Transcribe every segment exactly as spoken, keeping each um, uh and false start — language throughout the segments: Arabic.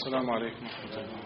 السلام عليكم ورحمة الله.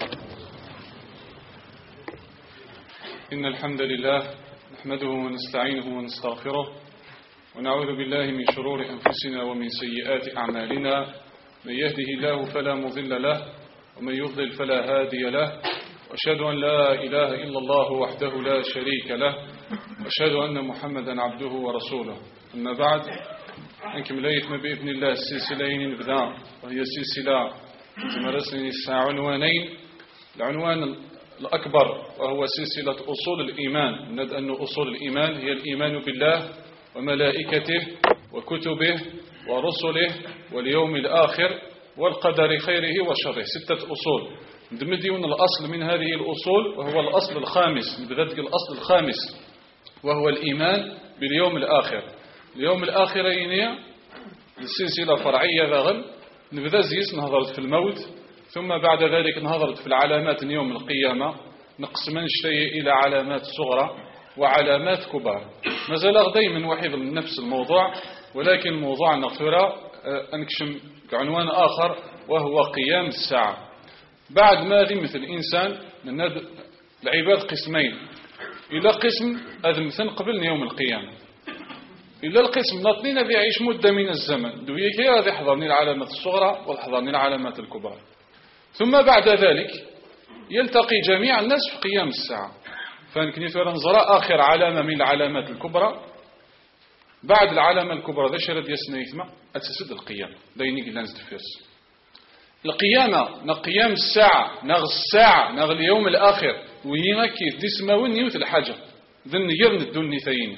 إن الحمد لله نحمده ونستعينه ونستغفره ونعوذ بالله من شرور أنفسنا ومن سيئات أعمالنا. من يهده الله فلا مضل له ومن يضلل فلا هادي له، وأشهد أن لا إله إلا الله وحده لا شريك له، وأشهد أن محمدا عبده ورسوله. أما بعد، نكمل ما بإذن الله السلسلين نبدأ، وهي سلسلة تمارسني الساعة عنوانين. العنوان الأكبر وهو سلسلة أصول الإيمان. ند أن أصول الإيمان هي الإيمان بالله وملائكته وكتبه ورسله واليوم الآخر والقدر خيره وشره. ستة أصول ندمديون الأصل من هذه الأصول، وهو الأصل الخامس. نبدأ الأصل الخامس وهو الإيمان باليوم الآخر. اليوم الآخر هي السلسلة فرعية ذغل. نبدأ زيس نهضرت في الموت، ثم بعد ذلك نهضرت في العلامات يوم القيامة. نقسم شيء إلى علامات صغرى وعلامات كبار. ما زال دائما وحيد من نفس الموضوع، ولكن موضوع نغفره أنكشم عنوان آخر وهو قيام الساعة. بعد ما ذمة الإنسان من العباد قسمين، إلى قسم أذمثن قبل يوم القيامة، إلا القسم ناطنين ذي يعيش مدة من الزمن دويك هذا يحضرني العلامات الصغرى ويحضرني العلامات الكبار. ثم بعد ذلك يلتقي جميع الناس في قيام الساعة. فنكني نزرع آخر علامة من العلامات الكبرى. بعد العلامة الكبرى ذا شرد يسنيثما أتسد القيامة دينيك لانز دفيرس القيامة نقيام الساعة نغ الساعة نغ اليوم الآخر وهي كيف دي سماوين يوت الحاجة ذن يرن الدني ثيين.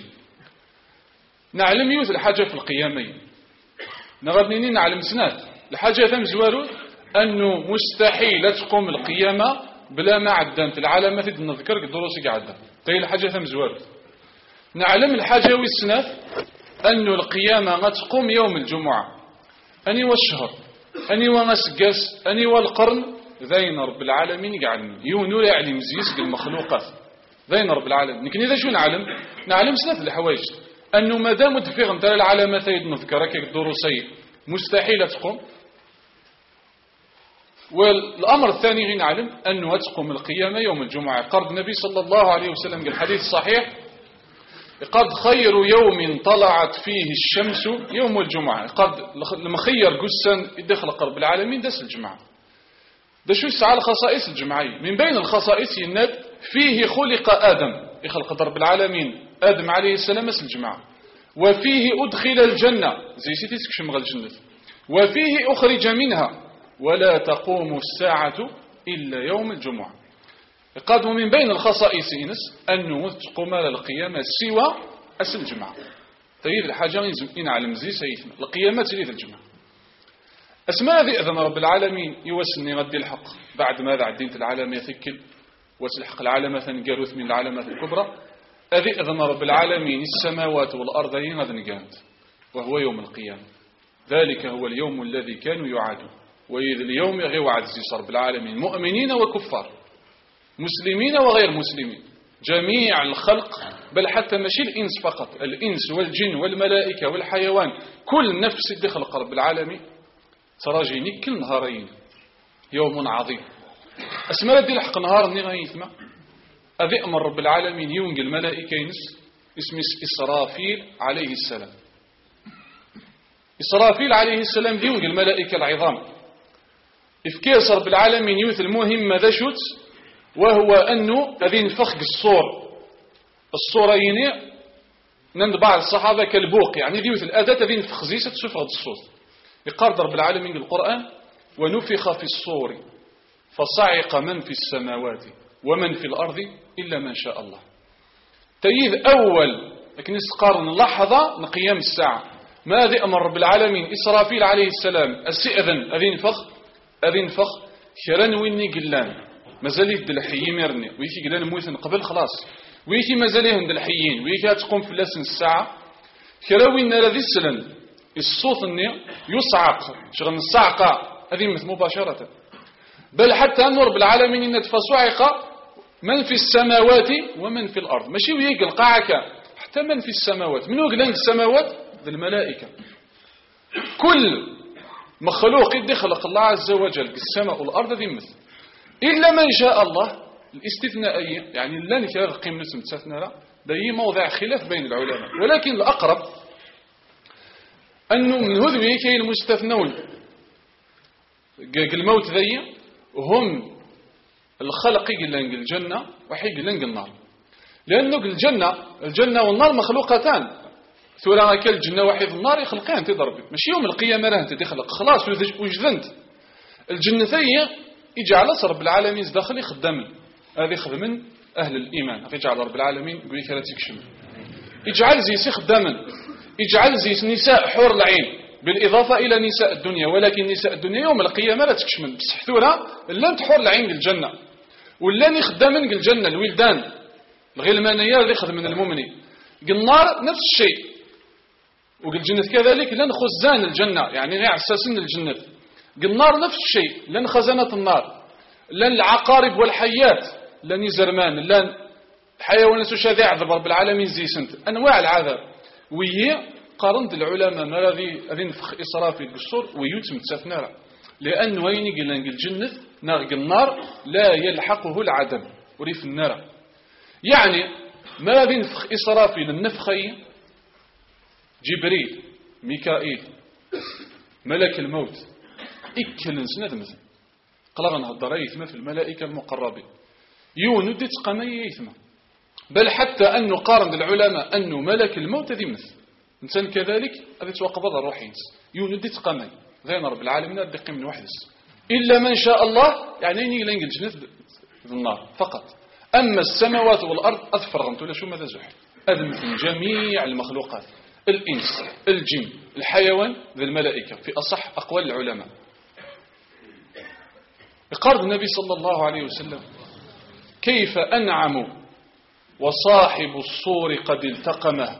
نعلم يوت الحاجة في القيامين نغدنيني نعلم سنات الحاجة ثم زوارو أنه مستحيل تقوم القيامة بلا ما عدنت العلامة نذكر الدروس قاعدة تهي الحاجة ثم زوارو. نعلم الحاجة والسنات أنه القيامة ما تقوم يوم الجمعة أني والشهر أني ونسقس أني والقرن ذين رب العالمين قاعدين يونو يعلم زيس المخلوقات ذين رب العالمين. لكن إذا شو نعلم نعلم سنة الحوايج أنه ما دام تفيغ انت العلامات نذكرك الدروسي مستحيل تقوم. والأمر الثاني غير نعلم أنه تقوم القيامة يوم الجمعة. قرد النبي صلى الله عليه وسلم في الحديث الصحيح قد خير يوم طلعت فيه الشمس يوم الجمعة. قد المخير قسا يدخل قرب العالمين دس الجمعة. ده شو الساعة الخصائص الجمعية من بين الخصائص النب فيه خلق آدم يخلق قرب العالمين آدم عليه السلام اس الجمعة، وفيه أدخل الجنة زي سيتي تكشم الجنة، وفيه أخرج منها ولا تقوم الساعة إلا يوم الجمعة. قد من بين الخصائص أنه تقوم القيامة سوى أس الجمعة. تريد الحاجة إن علم زي سيثنا القيامة تريد الجمعة. أسماء ذي أذن رب العالمين يوسني غدي الحق بعد ماذا عدينت العالمية ثكل وتلحق العالمة ثنقاروث من العالمات الكبرى. أذي أذن رب العالمين السماوات والأرض غدن قامت وهو يوم القيامة. ذلك هو اليوم الذي كانوا يعادوا، وإذ اليوم غير وعد زي رب العالمين مؤمنين وكفار مسلمين وغير مسلمين جميع الخلق، بل حتى ماشي الإنس فقط، الإنس والجن والملائكة والحيوان كل نفس دخل رب العالمين تراجيني كل نهارين يوم عظيم. أسماء دي الحق نهار نغاية يثمى أذي أمر رب العالمين يونج الملائكة ينس اسم إسرافيل عليه السلام. إسرافيل عليه السلام يونج الملائكة العظام إفكيس رب العالمين يوث المهم ذا شوت، وهو أنه أذي نفخ الصور الصورين نند بعض الصحابة كالبوق يعني ذي يوث الأداة أذي نفخ زيسة تشوف غد الصوت. يقارد رب العالمين بالقرآن ونفخ في الصور فصعق من في السماوات ومن في الأرض إلا من شاء الله. تيذ أول لكن نستقارن لحظة نقيام الساعة ماذا أمر رب العالمين إسرافيل عليه السلام السئذن أذي نفخ أذي نفخ شران ويني قلان مازال يد الحيين يرني ويكي قلان موثن قبل خلاص ويكي مازال يهند الحيين ويكي تقوم في لسن الساعة كراوين الذي السلن الصوت الني يصعق شغل الصعقة هذه مثل مباشرة، بل حتى أن رب العالمين إن فصعق من في السماوات ومن في الأرض ماشي ويقل قاعك حتى من في السماوات. من هو قلان السماوات؟ الملائكة. كل مخلوق يدي خلق الله عز وجل السماء والأرض ذي مثل إلا من شاء الله الاستثنائية يعني لا نكرر قيمة مستثنى ده موضع خلاف بين العلماء، ولكن الأقرب أنه من هذوي كاين المستثنون الموت ذي هم الخلق يقلنق الجنة وحي يقلنق النار، لأنه الجنة الجنة والنار مخلوقتان، ثورة كل الجنة واحد النار يخلقين تضرب ماشي يوم القيامة راه انت تخلق خلاص وجدنت الجنتين يجعل رب العالمين داخل يخدم هذا يخدم من أهل الإيمان يجعل رب العالمين يقول لك لا تكشم يجعل زي خداما يجعل زي نساء حور العين بالإضافة إلى نساء الدنيا، ولكن نساء الدنيا يوم القيامة لا تكشمن بصح ثورة لا تحور العين الجنة ولا نخدم الجنة الولدان الغلمانية اللي يخدم من المؤمنين. النار نفس الشيء وقال الجنة كذلك لن خزان الجنة يعني غير أساسين الجنة. النار نفس الشيء لن خزانة النار لن العقارب والحيات لن يزرمان لن حيوانات شاذ يعذب رب العالمين زي سنت أنواع العذاب وهي قارنت العلماء ما الذي ينفخ إسرافي القصور ويتم تسثنارا لأن وين يقول الجنة ناغ النار لا يلحقه العدم وريف النار يعني ما الذي ينفخ إسرافي للنفخي جبريل ميكائيل ملك الموت إكل سنة مثل قلغنا هالضرا يثمى في الملائكة المقربين يوند تقامي يثمى بل حتى أنه قارن العلماء أنه ملك الموت ذي مثل إنسان كذلك هذا توقف هذا الروح ينس يوند تقامي ذين رب العالمين أدقي من وحدس إلا من شاء الله يعني يني لنجل جنة النار فقط. أما السماوات والأرض أثفرغمت ولا شو ماذا زحل هذا مثل جميع المخلوقات الإنس الجن الحيوان ذي الملائكة في أصح أقوال العلماء. يقارب النبي صلى الله عليه وسلم كيف أنعم وصاحب الصور قد التقمه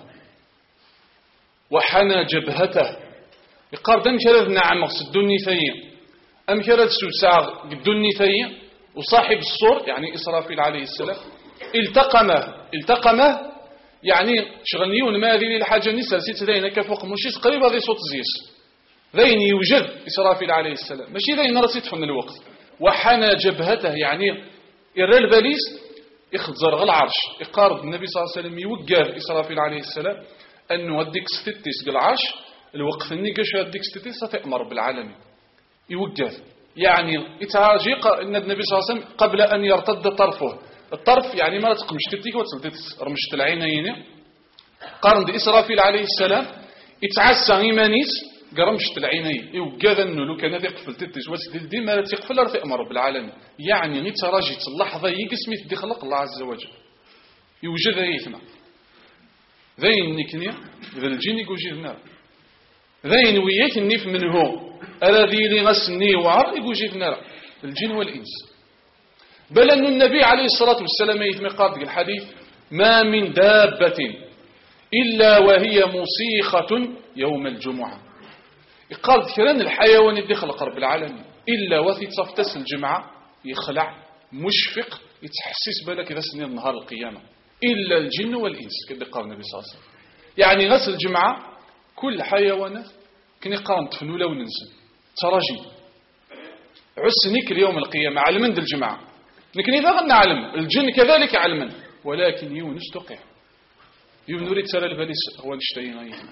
وحنى جبهته. يقارب أم كرد نعم الدني ثي أم كرد سوساغ الدني ثي وصاحب الصور يعني إسرافيل عليه السلام التقمه التقمه يعني شغلنيون ما هذه الحاجة نسال سيت ذين كفوق مشيس قريب هذه صوت زيس ذين يوجد إسرافيل عليه السلام ماشي ذين رسيت فن الوقت. وحنى جبهته يعني يرى البليس يخزر العرش. يقارب النبي صلى الله عليه وسلم يوقف إسرافيل عليه السلام أنه هديك ستتيس بالعرش الوقت النقاش هديك ستتيس ستأمر بالعالمين يوقف يعني يتراجي أن النبي صلى الله عليه وسلم قبل أن يرتد طرفه الطرف يعني ما تقمش تتيك وتسلتت رمشت العينين قارن إسرافيل عليه السلام يتعسى إيمانيس قرمشت العينين يوقف أنه لو كان يقفل تتيس وتسلت دي ما تقفل رفع أمر بالعالمين يعني يتراجي اللحظة يقسمي تدي خلق الله عز وجل يوجد يثمى ذين نكني ذا الجين يوجد النار ذين وياك النيف منه الذي لغسني وعر يوجد النار الجن والإنس. بل أن النبي عليه الصلاة والسلام يثمي قاطق الحديث ما من دابة إلا وهي مصيخة يوم الجمعة. قال ذكران الحيوان اللي خلق رب العالمين إلا وثي تصفتس الجمعة يخلع مشفق يتحسس بالك إذا سنين نهار القيامة إلا الجن والإنس كده قال النبي صلى الله عليه وسلم. يعني غسل الجمعة كل حيوانات كني قارن تفنوا لو ننسى تراجي عسنك اليوم القيامة علمن ذي الجمعة لكن إذا غنى علم الجن كذلك علما ولكن يونس تقع يونس يريد سر البليس هو نشتين أيضا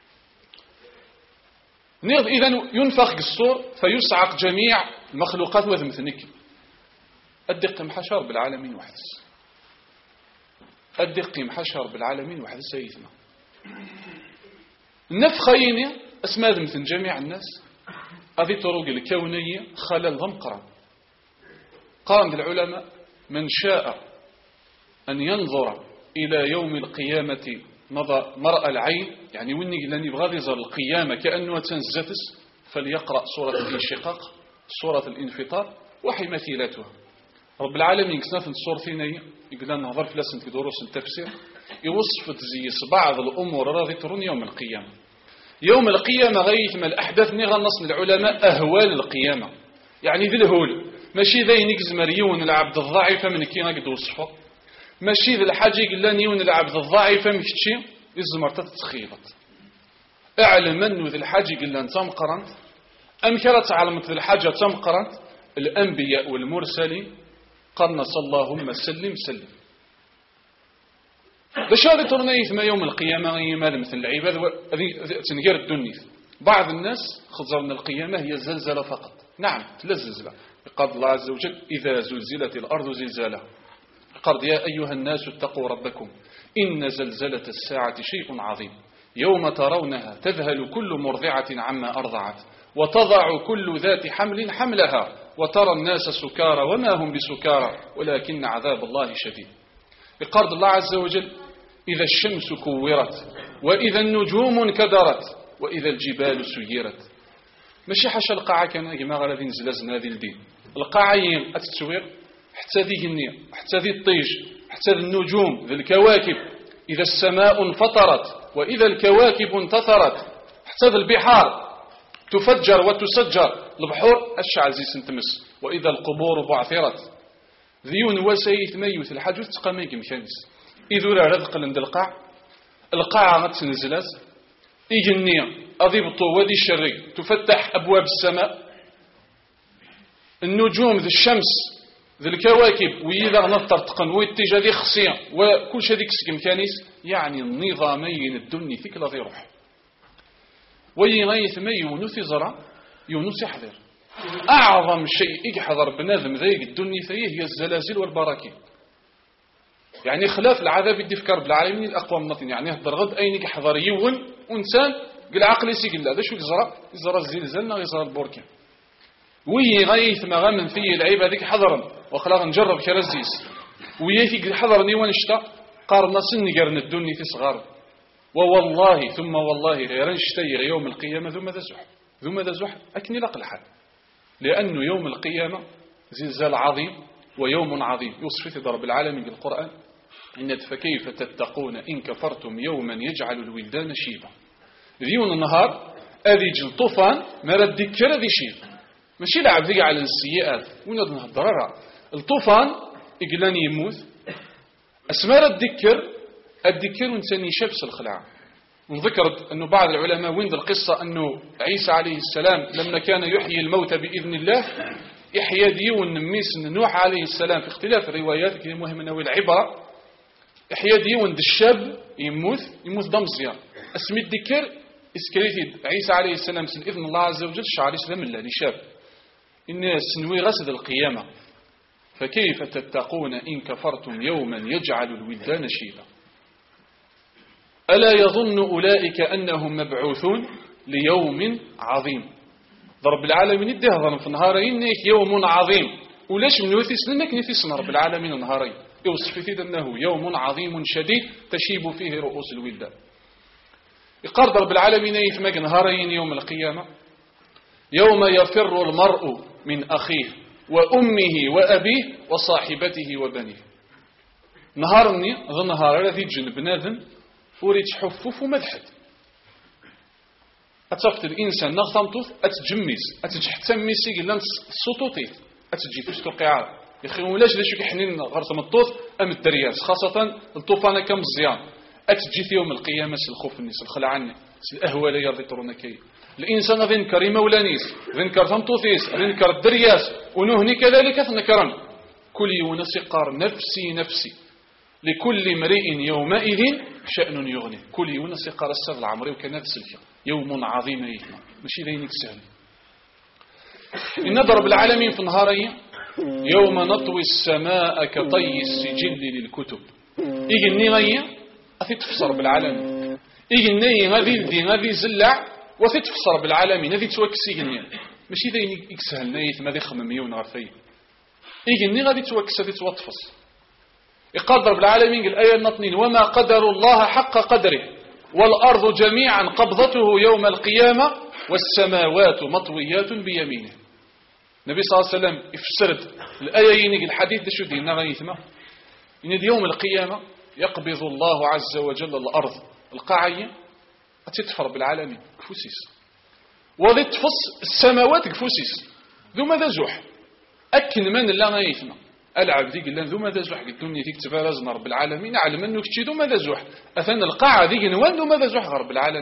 نيض إذن ينفخ الصور فيصعق جميع المخلوقات وذمثنك الدق محشر بالعالمين وحدث الدق محشر بالعالمين وحدث سيدنا النفخين أسماء مثل جميع الناس هذه طرق الكونية خلال ضم قرن قارن العلماء من شاء أن ينظر إلى يوم القيامة مرأى العين يعني ويني لن يبغى يظهر القيامة كأنه تنزتس فليقرأ سورة الانشقاق سورة الانفطار وحي مثيلاتها. رب العالمين كسنة الصورتين يقول لنا نهضر في لسنة في دروس التفسير يوصف تزيس بعض الأمور راضي ترون يوم القيامة. يوم القيامة غيث ما الأحداث نغى نص العلماء أهوال القيامة يعني ذي الهول ماشي ذي نكز مريون العبد الضعيف من كي نقد وصفه ماشي ذي الحاجة قلان يون العبد الضعيف من كتشي الزمرتة تتخيلت اعلم أنه ذي الحاجة قلان تام قرنت أم كانت تعلمت الحاجة تمقرت الأنبياء والمرسلين قرنص اللهم سلم سلم بشارة ترنيث ما يوم القيامة ماذا مثل العباد تنقر الدنيا. بعض الناس خزرنا القيامة هي الزلزلة فقط. نعم لا الزلزلة. قال الله عز وجل إذا زلزلت الأرض زلزالها. قال يا أيها الناس اتقوا ربكم إن زلزلة الساعة شيء عظيم يوم ترونها تذهل كل مرضعة عما أرضعت وتضع كل ذات حمل حملها وترى الناس سكارى وما هم بسكارى ولكن عذاب الله شديد. بقرض الله عز وجل إذا الشمس كورت وإذا النجوم انكدرت وإذا الجبال سيرت. ماشي حاشا القاعة كان كما غادي نزلازن هذه الدين القاعة التسوير حتى ذي النية حتى ذي الطيش حتى ذي النجوم ذي الكواكب إذا السماء انفطرت وإذا الكواكب انتثرت حتى ذي البحار تفجر وتسجر البحور الشعل زي سنتمس وإذا القبور بعثرت ذيون وسيث ميوث الحاجة تقاميك مكانس إذا رذق لند القاع القاعة غتنزلات إيجي النية أضيبطو ودي الشري تفتح أبواب السماء النجوم ذي الشمس ذي الكواكب وإذا نطر تقن ويتجا ذي خصية وكل شيء ذيك سكم كانيس يعني النظامين الدني فيك لا ذي روح ويغيث ما يونس زرع يونس يحضر أعظم شيء يحضر بنادم ذيك الدنيا فيه هي الزلازل والبراكين يعني خلاف العذاب يدي فكر بالعالمين الأقوى من نطين يعني يهدر غد أين يحضر يون وإنسان قل عقل يسيق الله هذا شو يزرع يزرع الزلزال يزرع البركان ويغيث ما غمن فيه العيب هذيك حضرا وخلاق نجرب كرزيس وياكي حضر نيوان اشتا قارنا سن قرن الدنيا في صغار ووالله ثم والله غير نشتير يوم القيامة ذو ماذا زح ذو ماذا زح أكني لقل حال لأنه يوم القيامة زلزال عظيم ويوم عظيم يوصف ضرب العالمين بالقرآن إن فكيف تتقون إن كفرتم يوما يجعل الولدان شيبا ذيون النهار أذي جل طوفان ما رد ذكر ذي شيب ماشي لعب ذي على السيئات ونظن الضرر الطوفان إقلاني يموت أسمار الذكر الذكر ونساني شبس الخلع وذكرت أنه بعض العلماء وين القصة أنه عيسى عليه السلام لما كان يحيي الموت بإذن الله إحيا ديون نميس نوح عليه السلام في اختلاف الروايات كي مهم أنه العبرة إحيا ديون الشاب يموت يموت ضمزيان اسم الذكر اسكريتي عيسى عليه السلام سن إذن الله عز وجل شعري سلام الله لشاب إن سنوي غسد القيامة فكيف تتقون إن كفرتم يوما يجعل الولدان شيبا ألا يظن أولئك أنهم مبعوثون ليوم عظيم رب العالمين يدهضن في النهارين نيك يوم عظيم وليش من يوثيس لنك نفسنا رب العالمين النهارين يوصف فيه أنه يوم عظيم شديد تشيب فيه رؤوس الولدان يقرد رب العالمين يثمق نهارين يوم القيامة يوم يفر المرء من أخيه وأمه وأبيه وصاحبته وبنيه نهارني ذا نهار الذي جنب ناذن وريد حفوف ومدحد أتصفت الإنسان نغطمتوث أتجميز أتجحتميسي قلنا السطوطيث أتجي فيش القعار يخي ولاش ليش كحنين غرطم الطوث أم الدرياس خاصة الطوفان كم الزيان أتجي في يوم القيامة الخوف الناس الخلعني الأهوى لا يرضي طرونكي الإنسان ذنكر مولانيس ذنكر ثمطوثيس ذنكر الدرياس ونهني كذلك ذنكرا كل يونس قار نفسي نفسي لكل امرئ يومئذ شأن يغني كل يونس قار السر العمري وكان تسلك يوم عظيم يهما ماشي ذينك سهل إن ضرب العالمين في النهارين يوم نطوي السماء كطي السجل للكتب إيجي النغية أثي تفسر بالعالمين إيجي النغية غذي ذي غذي زلع وثي تفسر بالعالمين هذي توكسي النية ماشي ذينك سهل نايث ما ذي خمميون غفي إيجي النغية غذي توكس هذي توتفص يقدر بالعالمين الآية النطنين وما قدر الله حق قدره والأرض جميعا قبضته يوم القيامة والسماوات مطويات بيمينه النبي صلى الله عليه وسلم يفسرد الآية ينقل الحديث ده شو دينا غيثما إن يوم القيامة يقبض الله عز وجل الأرض القاعية تتفر بالعالمين كفوسيس وذي تفص السماوات كفوسيس ذو ماذا زوح أكن من الله غيثما ألعب ذيك اللان ذو ماذا زوح الدنيا ذيك تبارز رب العالمين علم أنه كتشي ذو ماذا زوح أثنى القاعة ذيك نوان ذو ماذا زوح رب العالمين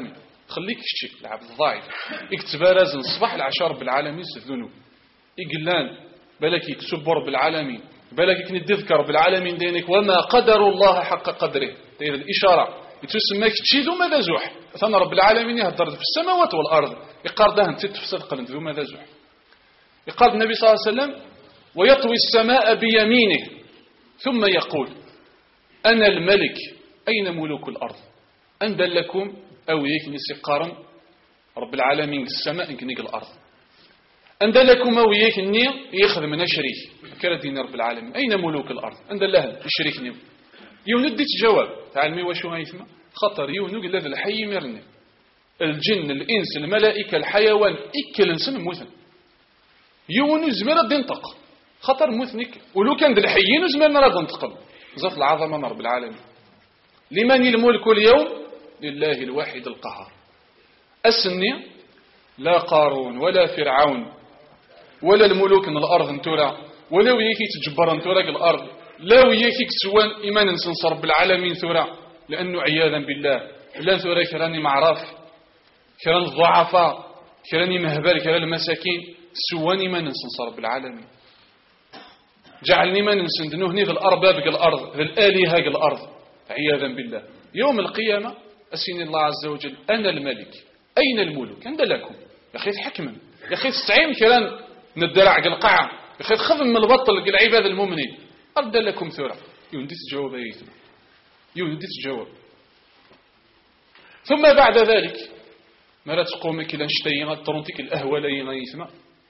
خليك شتي العبد الضعيف يكتب رازن الصباح العشاء رب العالمين الذنوب يقلان بالك يتسبر رب العالمين بالك يتذكر رب العالمين دينك وما قدر الله حق قدره داير الإشارة يتسمى كتشي ذو ماذا زوح ثم رب العالمين يهدر في السماوات والأرض يقال ده انت تفسد قلن ذو ماذا زوح يقال النبي صلى الله عليه وسلم ويطوي السماء بيمينه ثم يقول أنا الملك أين ملوك الأرض أن دلكم أو يكني سقارا رب العالمين السماء يكنيك الأرض أن دلكم أو يكني يخذ من شريك كلا دين رب العالمين أين ملوك الأرض أن دلهم الشريك يوندي تجاوب تعلمي وشو هيثما خطر يونو الذي الحي مرني الجن الإنس الملائكة الحيوان إكل إنسان موثن يونو زمير ينطق خطر موثنك ولو كان ذي الحيين زمير نرى ينطق زف العظمة من رب العالمين لمن الملك اليوم لله الواحد القهار السني لا قارون ولا فرعون ولا الملوك من الأرض انتورا ولا ويكي تجبر انتورا الأرض لا ويكي تسوان إيمان نسنص رب العالمين ثورا لأنه عياذا بالله لا ثورا كراني معرف كران الضعفاء كراني مهبال كران المساكين سوان إيمان نسنص رب العالمين جعلني ما نسندنوه ذي الأرباب الأرض ذي الآلهة الأرض عياذا بالله يوم القيامة أسين الله عز وجل أنا الملك أين الملوك عند لكم يا أخي حكما يا أخي استعين كلام ندرع القاعة يا أخي خذ من البطل العباد المؤمنين أرد لكم ثورة يوندي تجاوب أيثم يوندي تجاوب ثم بعد ذلك ما لا تقومك إلى نشتين ترونتك الأهولين أيثم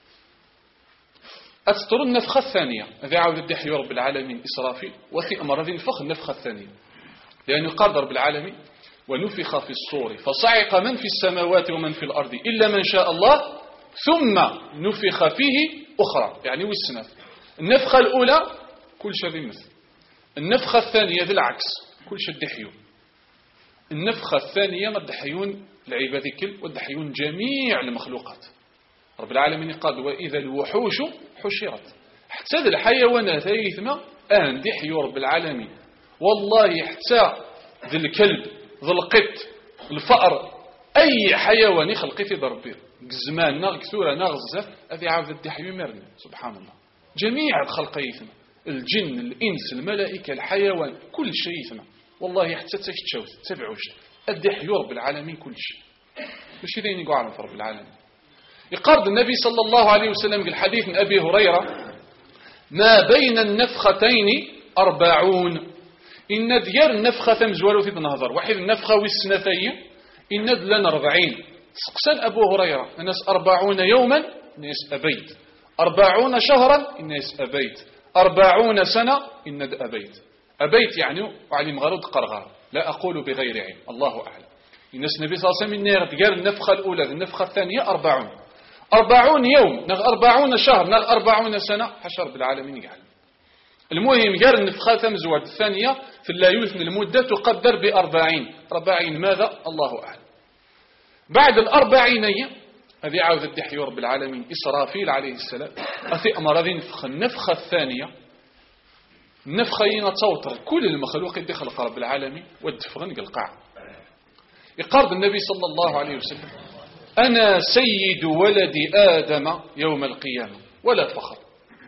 أتستر النفخة الثانية هذا عاود الدحي رب العالمين إسرافيل وفي أمر هذه الفخ النفخة الثانية لأنه قال رب العالمين ونفخ في الصور فصعق من في السماوات ومن في الأرض إلا من شاء الله ثم نفخ فيه أخرى يعني والسنة النفخة الأولى كل شيء مثل النفخة الثانية ذي العكس كل شيء الدحيون النفخة الثانية ما الدحيون العباد كل والدحيون جميع المخلوقات رب العالمين قال وإذا الوحوش حشرت حتى ذي الحيوانات يثمى آن دحيو رب العالمين والله حتى ذي الكلب ذي القط الفأر أي حيوان يخلق في ضربه زمان ناغ كثورة ناغزة هذه عاود الدحيو مرني سبحان الله جميع الخلق يثمى الجن الإنس الملائكة الحيوان كل شيء يثمى والله حتى تشتشوت تبعوش الدحيو رب العالمين كل شيء وش ذين يقول عن رب العالمين يقرض النبي صلى الله عليه وسلم في الحديث من أبي هريرة ما بين النفختين أربعون إن ديار النفخة مزوالو في النهضر واحد النفخة والسنتين إن دلنا أربعين سقسان أبو هريرة الناس أربعون يوما الناس أبيت أربعون شهرا الناس أبيت أربعون سنة إن أبيت أبيت يعني وعلم غرود قرغار لا أقول بغير علم الله أعلم الناس النبي صلى الله عليه وسلم ديار النفخة الأولى النفخة الثانية أربعون أربعون يوم نغ أربعون شهر نغ أربعون سنة حشر بالعالمين يعلم المهم جار النفخة ثمزوات الثانية في اللايوث من المدة تقدر بأربعين أربعين ماذا الله أعلم بعد الأربعين هذه عاوذ الدحي رب العالمين إسرافيل عليه السلام أثي أمر ذي نفخ النفخة الثانية النفخة ينتصوتر كل المخلوق اللي خلق رب العالمين والدفغن القاع يقرض النبي صلى الله عليه وسلم أنا سيد ولد آدم يوم القيامة ولا فخر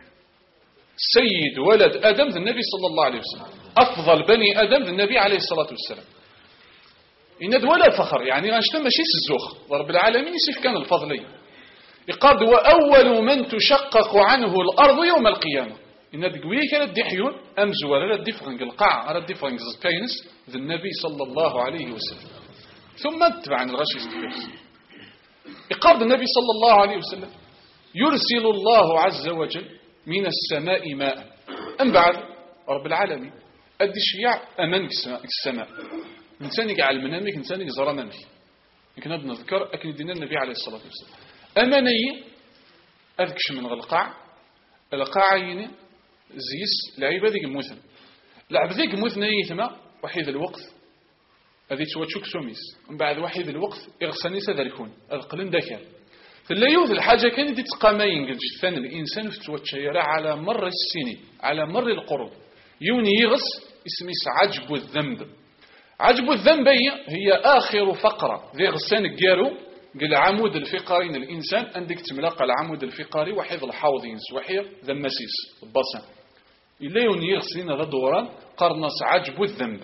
سيد ولد آدم ذي النبي صلى الله عليه وسلم أفضل بني آدم ذي النبي عليه الصلاة والسلام إن ولا فخر يعني غنشتم ماشي الزوخ ورب العالمين يسيف كان الفضلي يقال وأول من تشقق عنه الأرض يوم القيامة إن دقوية كانت دحيون أمزوا على الدفرنج القاع على الدفرنج زكاينس ذي النبي صلى الله عليه وسلم ثم اتبع عن الغشي استفرس يقال النبي صلى الله عليه وسلم يرسل الله عز وجل من السماء ماء أم بعد رب العالمين أدي الشياع أمانك السماء إنسان يقع المنامك إنسان يزرى منك يمكن هذا نذكر أكن دينا النبي عليه الصلاة والسلام أماني أذكش من القاع القاع يعني زيس لعيبة ذيك موثن لعب ذيك موثن يثمى وحيد الوقت هذه تواتشوك سوميس من بعد وحيد الوقت يغسني سذلكون القلن دكان فلا يوث الحاجة كان دي تقامين قد جثان الإنسان في تواتشيرا على مر السنين على مر القرون يوني يغس اسمي عجب الذنب عجب الذنب هي آخر فقرة ذي غسان الجارو قال عمود الفقرين الإنسان عندك تملاق العمود الفقري وحيد الحوضين وحيد ذمسيس البصن إلا يوني غسلين هذا دوران قرنص عجب الذنب.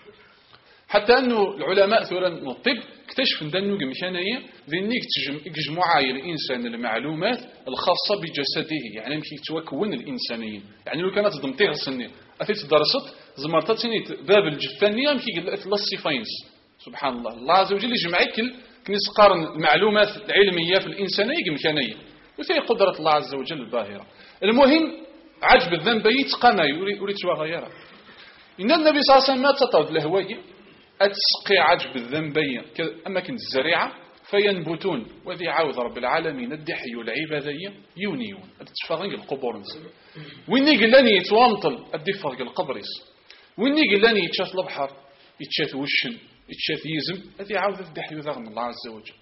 حتى أنه العلماء ثورا الطب اكتشف أنه كمشانية ذنيك تجمعي الإنسان المعلومات الخاصة بجسده، يعني مشي يتوكون الإنسانيين. يعني لو كانت ضمتي غسلني أثيت درست زمرتني باب الجثانية مشي قلت الله الصفاينس. سبحان الله، الله عز وجل يجمع كل كنيس قارن المعلومات العلمية في الإنسانية كمشانية وثي قدرة الله عز وجل الباهرة. المهم عجب الذنب يتقنى يريد شو غيره. إن النبي صلى الله عليه وسلم ما تطرد لهواي أتسقي عجب الذنبين أما كنت الزريعة فينبتون وذي عوض رب العالمين الدحي والعبادية يونيون أتشفاغن القبور ويني قلاني يتوامطل الدفرق القبريس ويني قلاني يتشاث البحر يتشاث وشن يتشاث يزم الذي عوض الدحي وذغن الله عز وجل.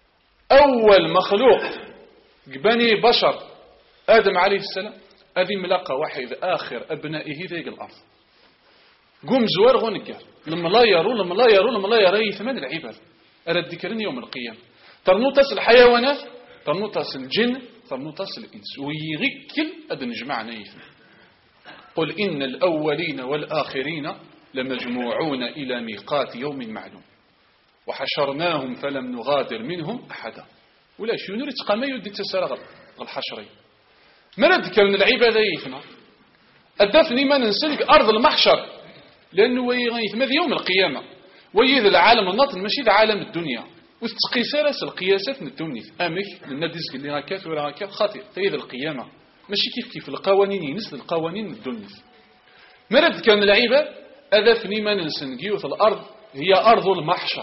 أول مخلوق قباني بشر آدم عليه السلام هذه ملاقة واحد آخر أبنائه ذيك الأرض قوم زوار غنقر لما لا يروا لما لا يروا لما لا يرى ثمان العباد أرد ذكرني يوم القيامة ترنوتس الحيوانات ترنوتس الجن ترنوتس الإنس ويغكل أدن جمعنا يثم. قل إن الأولين والآخرين لمجموعون إلى ميقات يوم معلوم وحشرناهم فلم نغادر منهم أحدا ولا شو نريد قام يدي تسرغ الحشرين مرد ذكرنا العبادة يثم الدفن ما ننسلك أرض المحشر لأنه ويغيث يوم القيامة ويذ العالم الناطن ماشي العالم الدنيا وتقيس راس القياسات من الدنيا أمك للنديس اللي راكات ولا راكات خاطئ تيذ القيامة ماشي كيف كيف القوانين ينسل القوانين الدنيا. مرد كان العيبة أذفني ما ننسن جيوث الأرض هي أرض المحشر.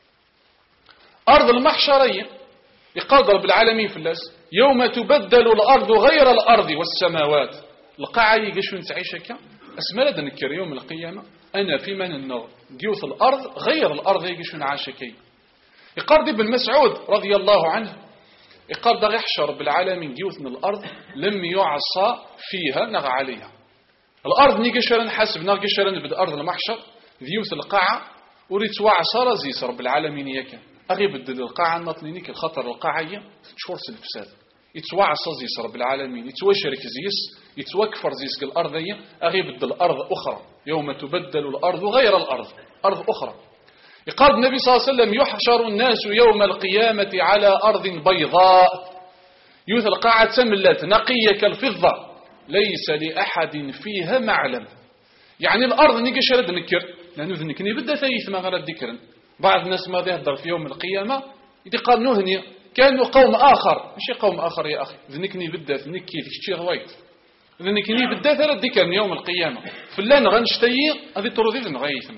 أرض المحشرية يقال رب العالمين في اللاس يوم تبدل الأرض غير الأرض والسماوات القاعي يقشون تعيشك أسمى لدى نكر يوم القيامة أنا في من النار جيوث الأرض غير الأرض يقشون عاشكي. يقال ابن مسعود رضي الله عنه يقال دا يحشر بالعالمين جيوث من الأرض لم يعصى فيها نغ عليها الأرض نيقشرا حسب نغشرا بالأرض المحشر ذيوث القاعة وريت وعصى رزيس رب العالمين يكا أغيب الدل القاعة نطلينيك الخطر القاعية تشورس الفساد يتوعصى زيس رب العالمين يتوشرك زيس يتوكفر زيس الأرضية أغيب الدل الأرض أخرى يوم تبدل الأرض غير الأرض أرض أخرى. يقال النبي صلى الله عليه وسلم يحشر الناس يوم القيامة على أرض بيضاء يوث القاعة تملت نقية كالفضة ليس لأحد فيها معلم. يعني الأرض نقشرد نكر لأنه ذنكني بدأ ثيث ما غير الذكر. بعض الناس ما يهدر في يوم القيامة يدي قال نهني كانوا قوم آخر مش قوم آخر يا أخي ذنكني بدأ ذنكي ذكشي غويت ذنكني بدأ ثلاث ذكر يوم القيامة فلان غنشتي هذه ترضي نغيثنا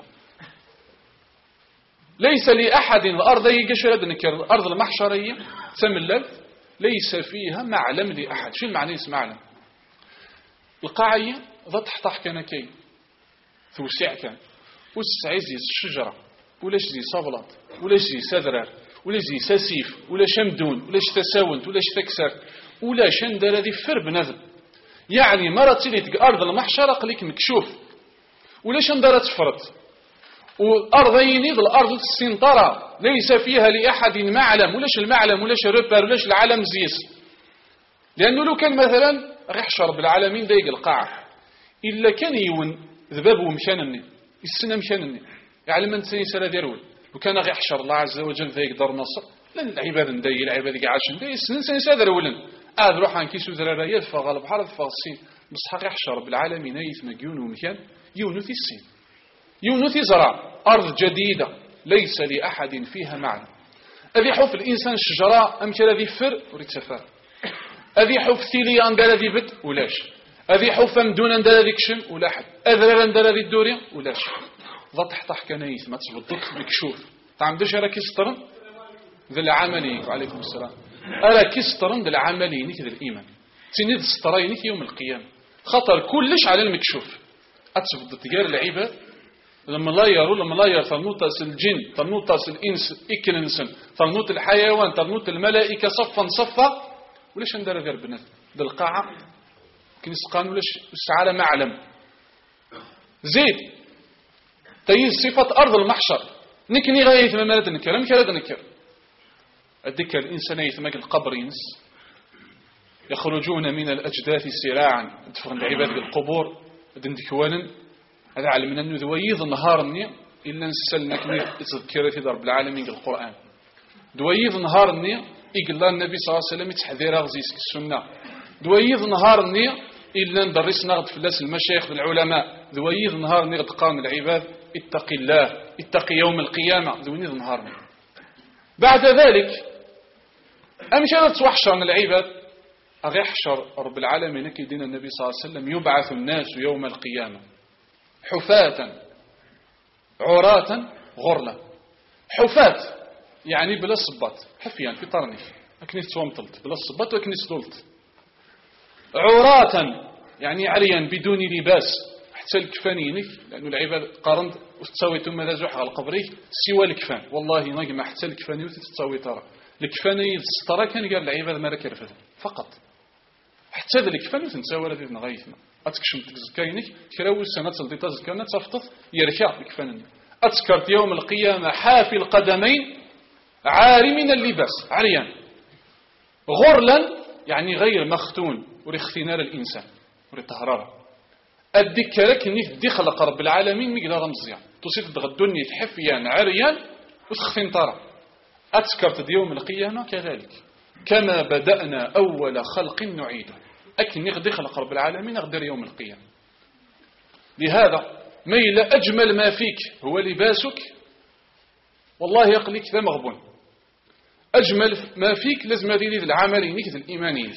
ليس لأحد الأرض يقشرد نكر الأرض المحشرية تملل ليس فيها معلم لأحد. شو المعنى اسم معلم؟ القاعية ذا تحتح كان كي توسع كان وسع زي الشجرة ولاش زي صبلات ولاش زي سذرار ولاش زي ساسيف ولا شمدون ولاش تساونت ولاش تكسر ولا شندر ذي فر بنذب. يعني مرة تلي أرض المحشر قليك مكشوف ولا شندر تفرط والأرضين الأرض السنطرة ليس فيها لأحد معلم ولاش المعلم ولاش الربر ولاش العالم زيس. لأنه لو كان مثلا يحشر بالعالمين دايق القاعة إلا كان يون ذباب ومشانني السنة مشانني يعلم أن سيسر ديرول وكان يحشر الله عز وجل دايق دار نصر لأن العباد نداي العباد عاشن داي السنة سيسر ولا آذ روح عن كيسو ذرارا يدفع غالب حرف فالصين بس حق يحشر بالعالمين يثم جيون ومكان يونث السين يونث زرع أرض جديدة ليس لأحد فيها معنى. أذي حف الإنسان الشجرة أم كالذي فر وريد سفر أذي حف ثيلي عند الذي بد ولاش أذي حف مدون عند الذي كشم ولاحد أذرر عند الذي الدوري ولاش ضط تحتح كنايث ما تصبط مكشوف تعمدش أرى كيسترن ذا العملي عليكم السلام أرى كيسترن ذا العملي نكذا الإيمان تنيد سترينك يوم القيامة خطر كلش على المكشوف أتصبط تجار العباد لما لا يروا لما لا يرى تنوتس الجن تنوتس الإنس إكلنسن تنوت الحيوان تنوت الملائكة صفا صفا وليش ندير غير بنات ذا القاعة كنيس قانون وليش السعالة معلم زيد تيز صفة أرض المحشر نكني غاية ما مالد نكر أم كرد نكر الذكر الإنسان يثمك القبر ينس يخرجون من الأجداث سراعا تفرن العباد بالقبور دندكوانا هذا علمنا أنه دويض نهار النية إلا نسلنك تذكر في ضرب العالمين القرآن دويض نهار النية يقول الله النبي صلى الله عليه وسلم يتحذير غزيس السنة دويض نهار النية إلا ندرس نغد فلاس المشايخ العلماء دويض نهار النية قان العباد اتق الله اتق يوم القيامة دويض نهار النية. بعد ذلك أمشان توحشر العباد أغيحشر رب العالمين كيدين النبي صلى الله عليه وسلم يبعث الناس يوم القيامة حفاة عراة غرلا. حفاة يعني بلا صبات حفيان في طرنيف أكنيس تومطلت بلا صبات وأكنيس دولت. عراة يعني عريا بدون لباس حتى الكفانينك لأنه العباد قارنت وتساوي ثم ذا زحغ القبريك سوى الكفان والله نجمع حتى الكفاني وتتساوي ترى الكفاني السترة كان قال العباد ما ركر فيه فقط حتى ذا الكفاني وتنساوى لذي نغايثنا أتكشم تكزكاينك كراو السنة تلدي تزكانا تفتط يركع الكفاني. أتذكرت يوم القيامة حافي القدمين عاري من اللباس عريان غرلا يعني غير مختون وريختنا للإنسان وريطهرارة الذكرك نيف دي خلق رب العالمين مقدار رمزيان تصير تغدوني تحفيان عريان وتخفين طرى. أتذكرت يوم القيامة كذلك كما بدأنا أول خلق نعيده أكن يغدي خلق رب العالمين أقدر يوم القيامة. لهذا ميل أجمل ما فيك هو لباسك والله يقلك ذا مغبون أجمل ما فيك لازم هذه العملي نكذ الإيماني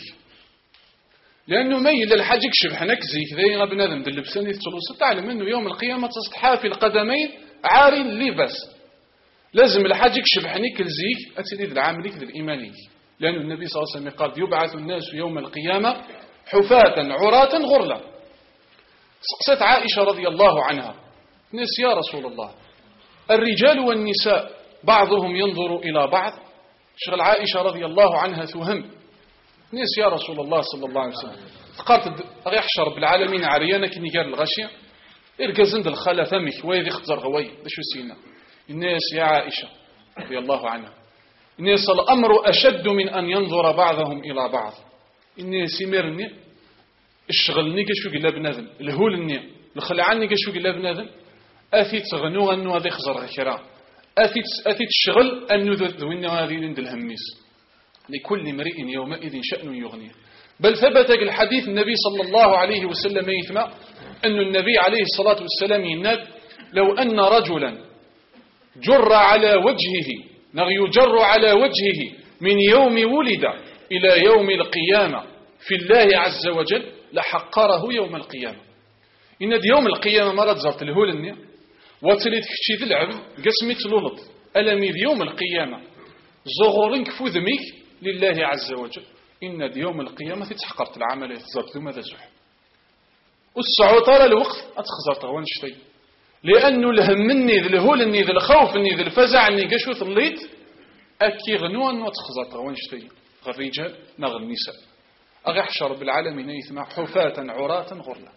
لأنه ميل الحاج يكشف حنك زي كذا بنادم ذا اللبسان يتلوص تعلم أنه يوم القيامة تصحى في القدمين عاري اللباس لازم الحاج يكشف حنك الزيك أتدي العملي كذا الإيماني لأن النبي صلى الله عليه وسلم قال يبعث الناس يوم القيامة حفاة عراة غرلا. سقست عائشة رضي الله عنها ناس يا رسول الله الرجال والنساء بعضهم ينظر إلى بعض شغل عائشة رضي الله عنها ثهم ناس يا رسول الله صلى الله عليه وسلم قالت يحشر بالعالمين عريانا كني قال الغشية إرقزند الخلا ثمك ويذي اختزر غوي شو سينا الناس يا عائشة رضي الله عنها الناس الأمر أشد من أن ينظر بعضهم إلى بعض الناس يمرني الشغل كشو قلا بنادم الهول النية الخلعاني كشو قلا بنادم أثيت تغنو أنه هذا يخزر غكرا أثيت أثيت الشغل أنه ذوين هذه عند الهميس لكل امرئ يومئذ شأن يغنيه. بل ثبت الحديث النبي صلى الله عليه وسلم يثمى أن النبي عليه الصلاة والسلام يناد لو أن رجلا جر على وجهه يجر على وجهه من يوم ولد إلى يوم القيامة في الله عز وجل لحقره يوم القيامة. إن يوم القيامة مرات زرت الهولنية وتليت كتشي ذي العبد قسمي تلولط ألمي يوم القيامة زغورنك فوذميك لله عز وجل إن يوم القيامة تتحقرت العمل زرت ذو ماذا زح والسعوطة الوقت أتخزرت غوان شتي لأنه الهمني ذي الهولني ذي الخوفني ذي الفزعني قشو ثليت أكي غنوان وتخزرت غوان شتي الرجال نغ النساء أغيحشر بالعالمين يثمع حفاة عراة غرلا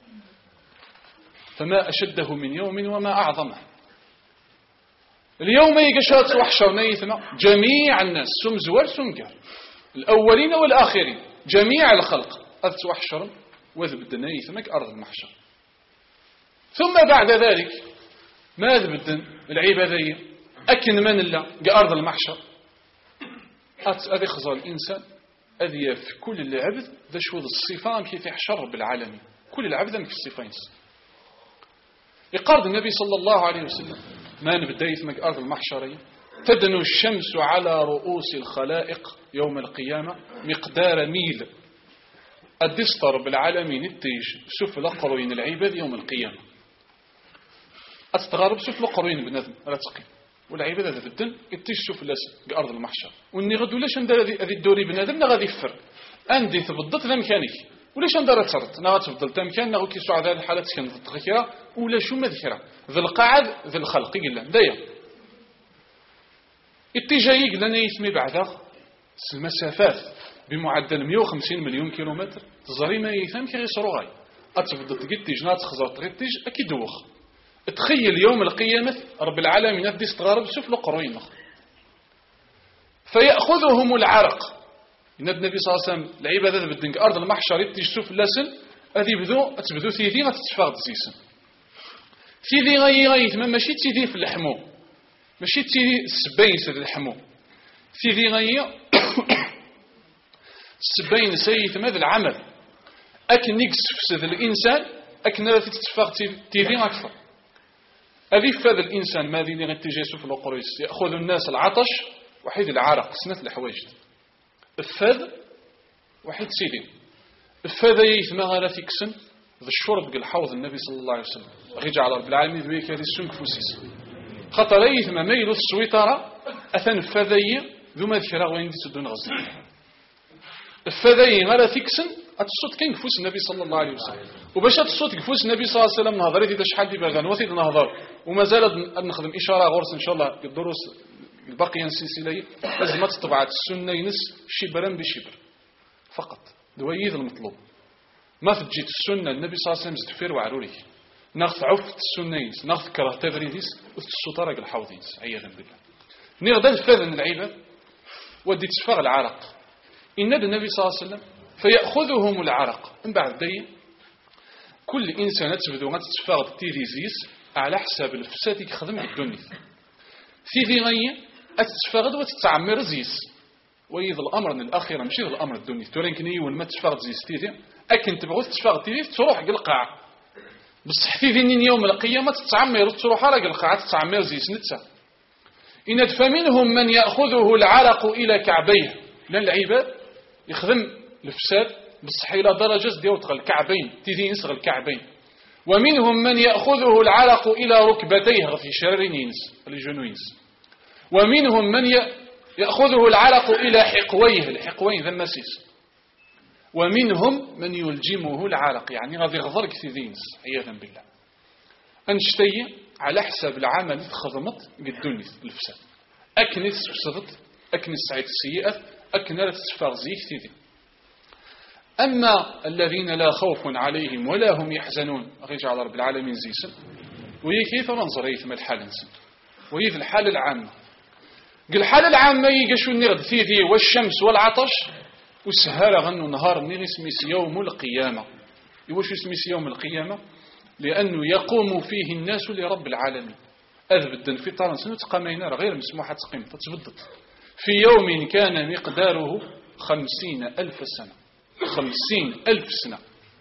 فما أشده من يوم وما أعظمه. اليوم يقشات وحشر نيثمع جميع الناس سم زوار سمكر الأولين والآخرين جميع الخلق أذت وحشر وذبد نيثمك أرض المحشر. ثم بعد ذلك ما ذبد العبادية أكن من الله أرض المحشر أذي خزر الإنسان أذي في كل العبد ذا شوذ الصفان كيف يحشر بالعالمين كل العبد في الصفين. يقارد النبي صلى الله عليه وسلم ما نبدأ يثمك أرض المحشرية تدنو الشمس على رؤوس الخلائق يوم القيامة مقدار ميل الدستر بالعالمين التيج سفل قروين العباد يوم القيامة أتتغارب سفل قروين بنذم لا تقيم والعباد هذا في الدن التيج سفل أرض المحشر واني غدو ليش ندر هذه الدوري بنذم نغادي فر أندي ثبضت لمكانك وليش ندر تسرت نغاد تفضل تمكان نغو كي سعى هذه الحالات كان ذكرها ولا شو ما ذكرها ذي القاعد ذي الخلق يقول دايا اتجاهي لنا يسمي بعدها المسافات بمعدل مئة وخمسين مليون كيلومتر تزري ما يفهم كي يصرو غاي اتفضل تجي تيجنا تخزر تغي تيج اكيد دوخ تخيل يوم القيامة رب العالمين أدي استغرب سوف لقروين فيأخذهم العرق إن النبي صلى الله عليه وسلم العبادة بدنك أرض المحشر تشوف اللسن أذي بدو أتبدو ثيثي غتتفاقد زيسن ثيثي غي غي ثم ماشي تيثي في اللحمو ماشي تيثي السبين سد اللحمو ثيثي غي السبين سيث ماذا العمل أكن يكسف سد الإنسان أكن لا تتفاقد تيثي أكثر أذي فهذا الإنسان ماذا يغتجي في القريس يأخذ الناس العطش وحيد العرق سنة الحواجد الفاذ وحيد سيدي الفاذ يثمى غالا تكسن ذا الشرب قل حوض النبي صلى الله عليه وسلم رجع على رب العالمين ذويك هذه السنك فوسيس خطر يثمى ميلو السويطرة أثن فاذي ذو ما ذكرا وين دي سدون غزي الفاذي غالا تكسن أتصوت كين كفوس النبي صلى الله عليه وسلم وباش أتصوت كفوس النبي صلى الله عليه وسلم نهضري إذا شحال دي باغان وثيد نهضر وما زال نخدم إشارة غرس إن شاء الله الدروس الباقية السلسلة لازم تطبع السنة ينس شبرا بشبر فقط دويذ المطلوب ما تجي السنة النبي صلى الله عليه وسلم زتفير وعروري ناخذ عفت السنة ينس ناخذ كره تبريديس والسطرق الحوضينس عياذا بالله نغدا فاذن العباد ودي تفاغ العرق إن النبي صلى الله عليه وسلم فيأخذهم العرق من بعد دي كل إنسان تبدو ما تتفاغ تيريزيس على حساب الفساد يخدم الدنيا في ذي غية أتتفاغد وتتعمر زيس وإذا الأمر الأخير ماشي الأمر الدنيا تورينكني وما تتفاغد زيس تيذي أكن تبغوا تتفاغد تيذي تروح قلقاع بصح في ذي يوم القيامة تتعمر تروح على قلقاع تتعمر زيس نتسا إن فمنهم من يأخذه العرق إلى كعبيه لأن العباد يخدم الفساد بصح إلى درجة ديال الكعبين تيذي ينسغ الكعبين ومنهم من يأخذه العرق إلى ركبتيه في شرارين ينس الجنو ينس ومنهم من يأخذه العرق إلى حقويه الحقوين ذا النسيس ومنهم من يلجمه العرق يعني غادي يغضر كثيرين عياذا بالله أنشتي على حساب العمل خدمت الدنيا الفساد أكنت فسدت أكنت سعيد السيئة أكنت تفرزي كثيرين أما الذين لا خوف عليهم ولا هم يحزنون رجع على رب العالمين زيسا وهي كيف ننظر يثم الحال نسم وهي في الحالة العامة الحالة العامة يقشوا النغد ثيثي والشمس والعطش والسهارة غنوا نهار نغسميس يوم القيامة يوش يسميس يوم القيامة لأنه يقوم فيه الناس لرب العالمين أذبد الفطار سنة قامينا غير مسموحة تقيم فتبدت في يوم كان مقداره خمسين ألف سنة خمسين ألف سنة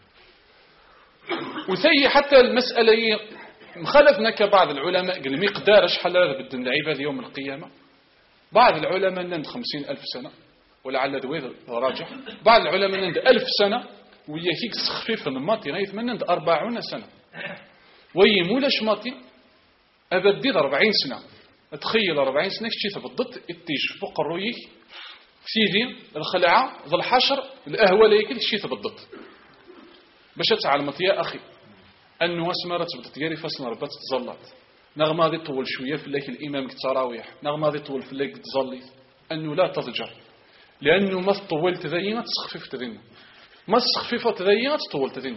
وثي حتى المسألة مخالفنا كبعض العلماء قال مقدار شحال هذا بدن العباد يوم القيامة بعض العلماء نند خمسين ألف سنة ولعل ذوي راجح بعض العلماء نند ألف سنة ويا هيك خفيف الماطي غيث من نند أربعون سنة ويا مولاش ماطي أبدي أربعين سنة تخيل أربعين سنة كشي تبضت التيج فوق الرويك سيدي الخلعة ذا الحشر الأهوى ليك كشي تبضت باش تعلمت يا أخي أنه اسمارة تبضت ياري فاسنا ربات تزلط نغم هذه طول شوية في الليل الإمام كتراويح نغم هذه طول في الليل تزلي أنه لا تضجر لأنه ما تطول تذينا تسخفف تذينا ما تسخفف تذينا تطول تذينا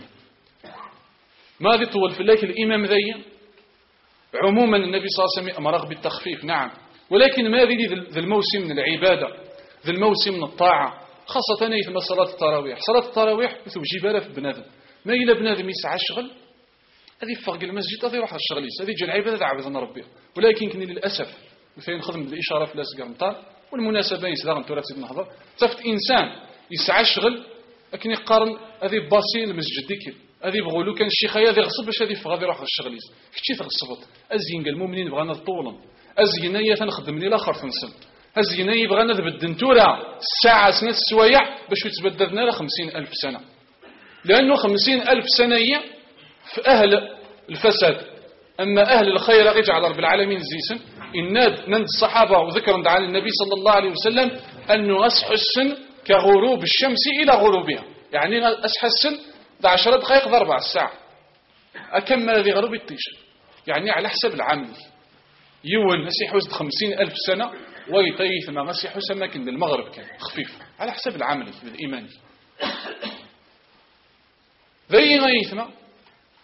ما هذه طول في الليل الإمام ذي عموما النبي صلى الله عليه وسلم أمره بالتخفيف نعم ولكن ما ذي ذي الموسم من العبادة ذي الموسم من الطاعة خاصة مثل صلاة التراويح صلاة التراويح مثل جبالة في بنادم ما إلى بنادم يسعى شغل هذه فرق المسجد هذه يروح الشغليس هذه جل عبادة عبادة ربي ولكن كني للأسف وفين نخدم الإشارة في لاسقر مطار والمناسبة يسدغ نتورا سيد نهضر تفت إنسان يسعى شغل لكن يقارن هذه باسين المسجد ديك هذه بغولو كان الشيخ هذه غصب باش هذه فغادي يروح الشغليس كشي تغصبت أزين قال المؤمنين بغانا طولا أزين هي تنخدمني الآخر تنسل أزين هي بغانا ذبدن تورا الساعة سنة السوايع باش يتبدلنا ل خمسين ألف سنة لأنه خمسين ألف سنة هي في أهل الفساد أما أهل الخير اجعل رب العالمين زيسن إناد نند الصحابة وذكر عن النبي صلى الله عليه وسلم أنه أسح السن كغروب الشمس إلى غروبها يعني أسح السن ده عشرة دقائق ضربع الساعة أكمل هذه غروب التيش يعني على حسب العمل يون مسيح وزد خمسين ألف سنة ويطيث ما مسيح سماكن المغرب كان خفيف على حسب العمل بالإيمان ذي غيثنا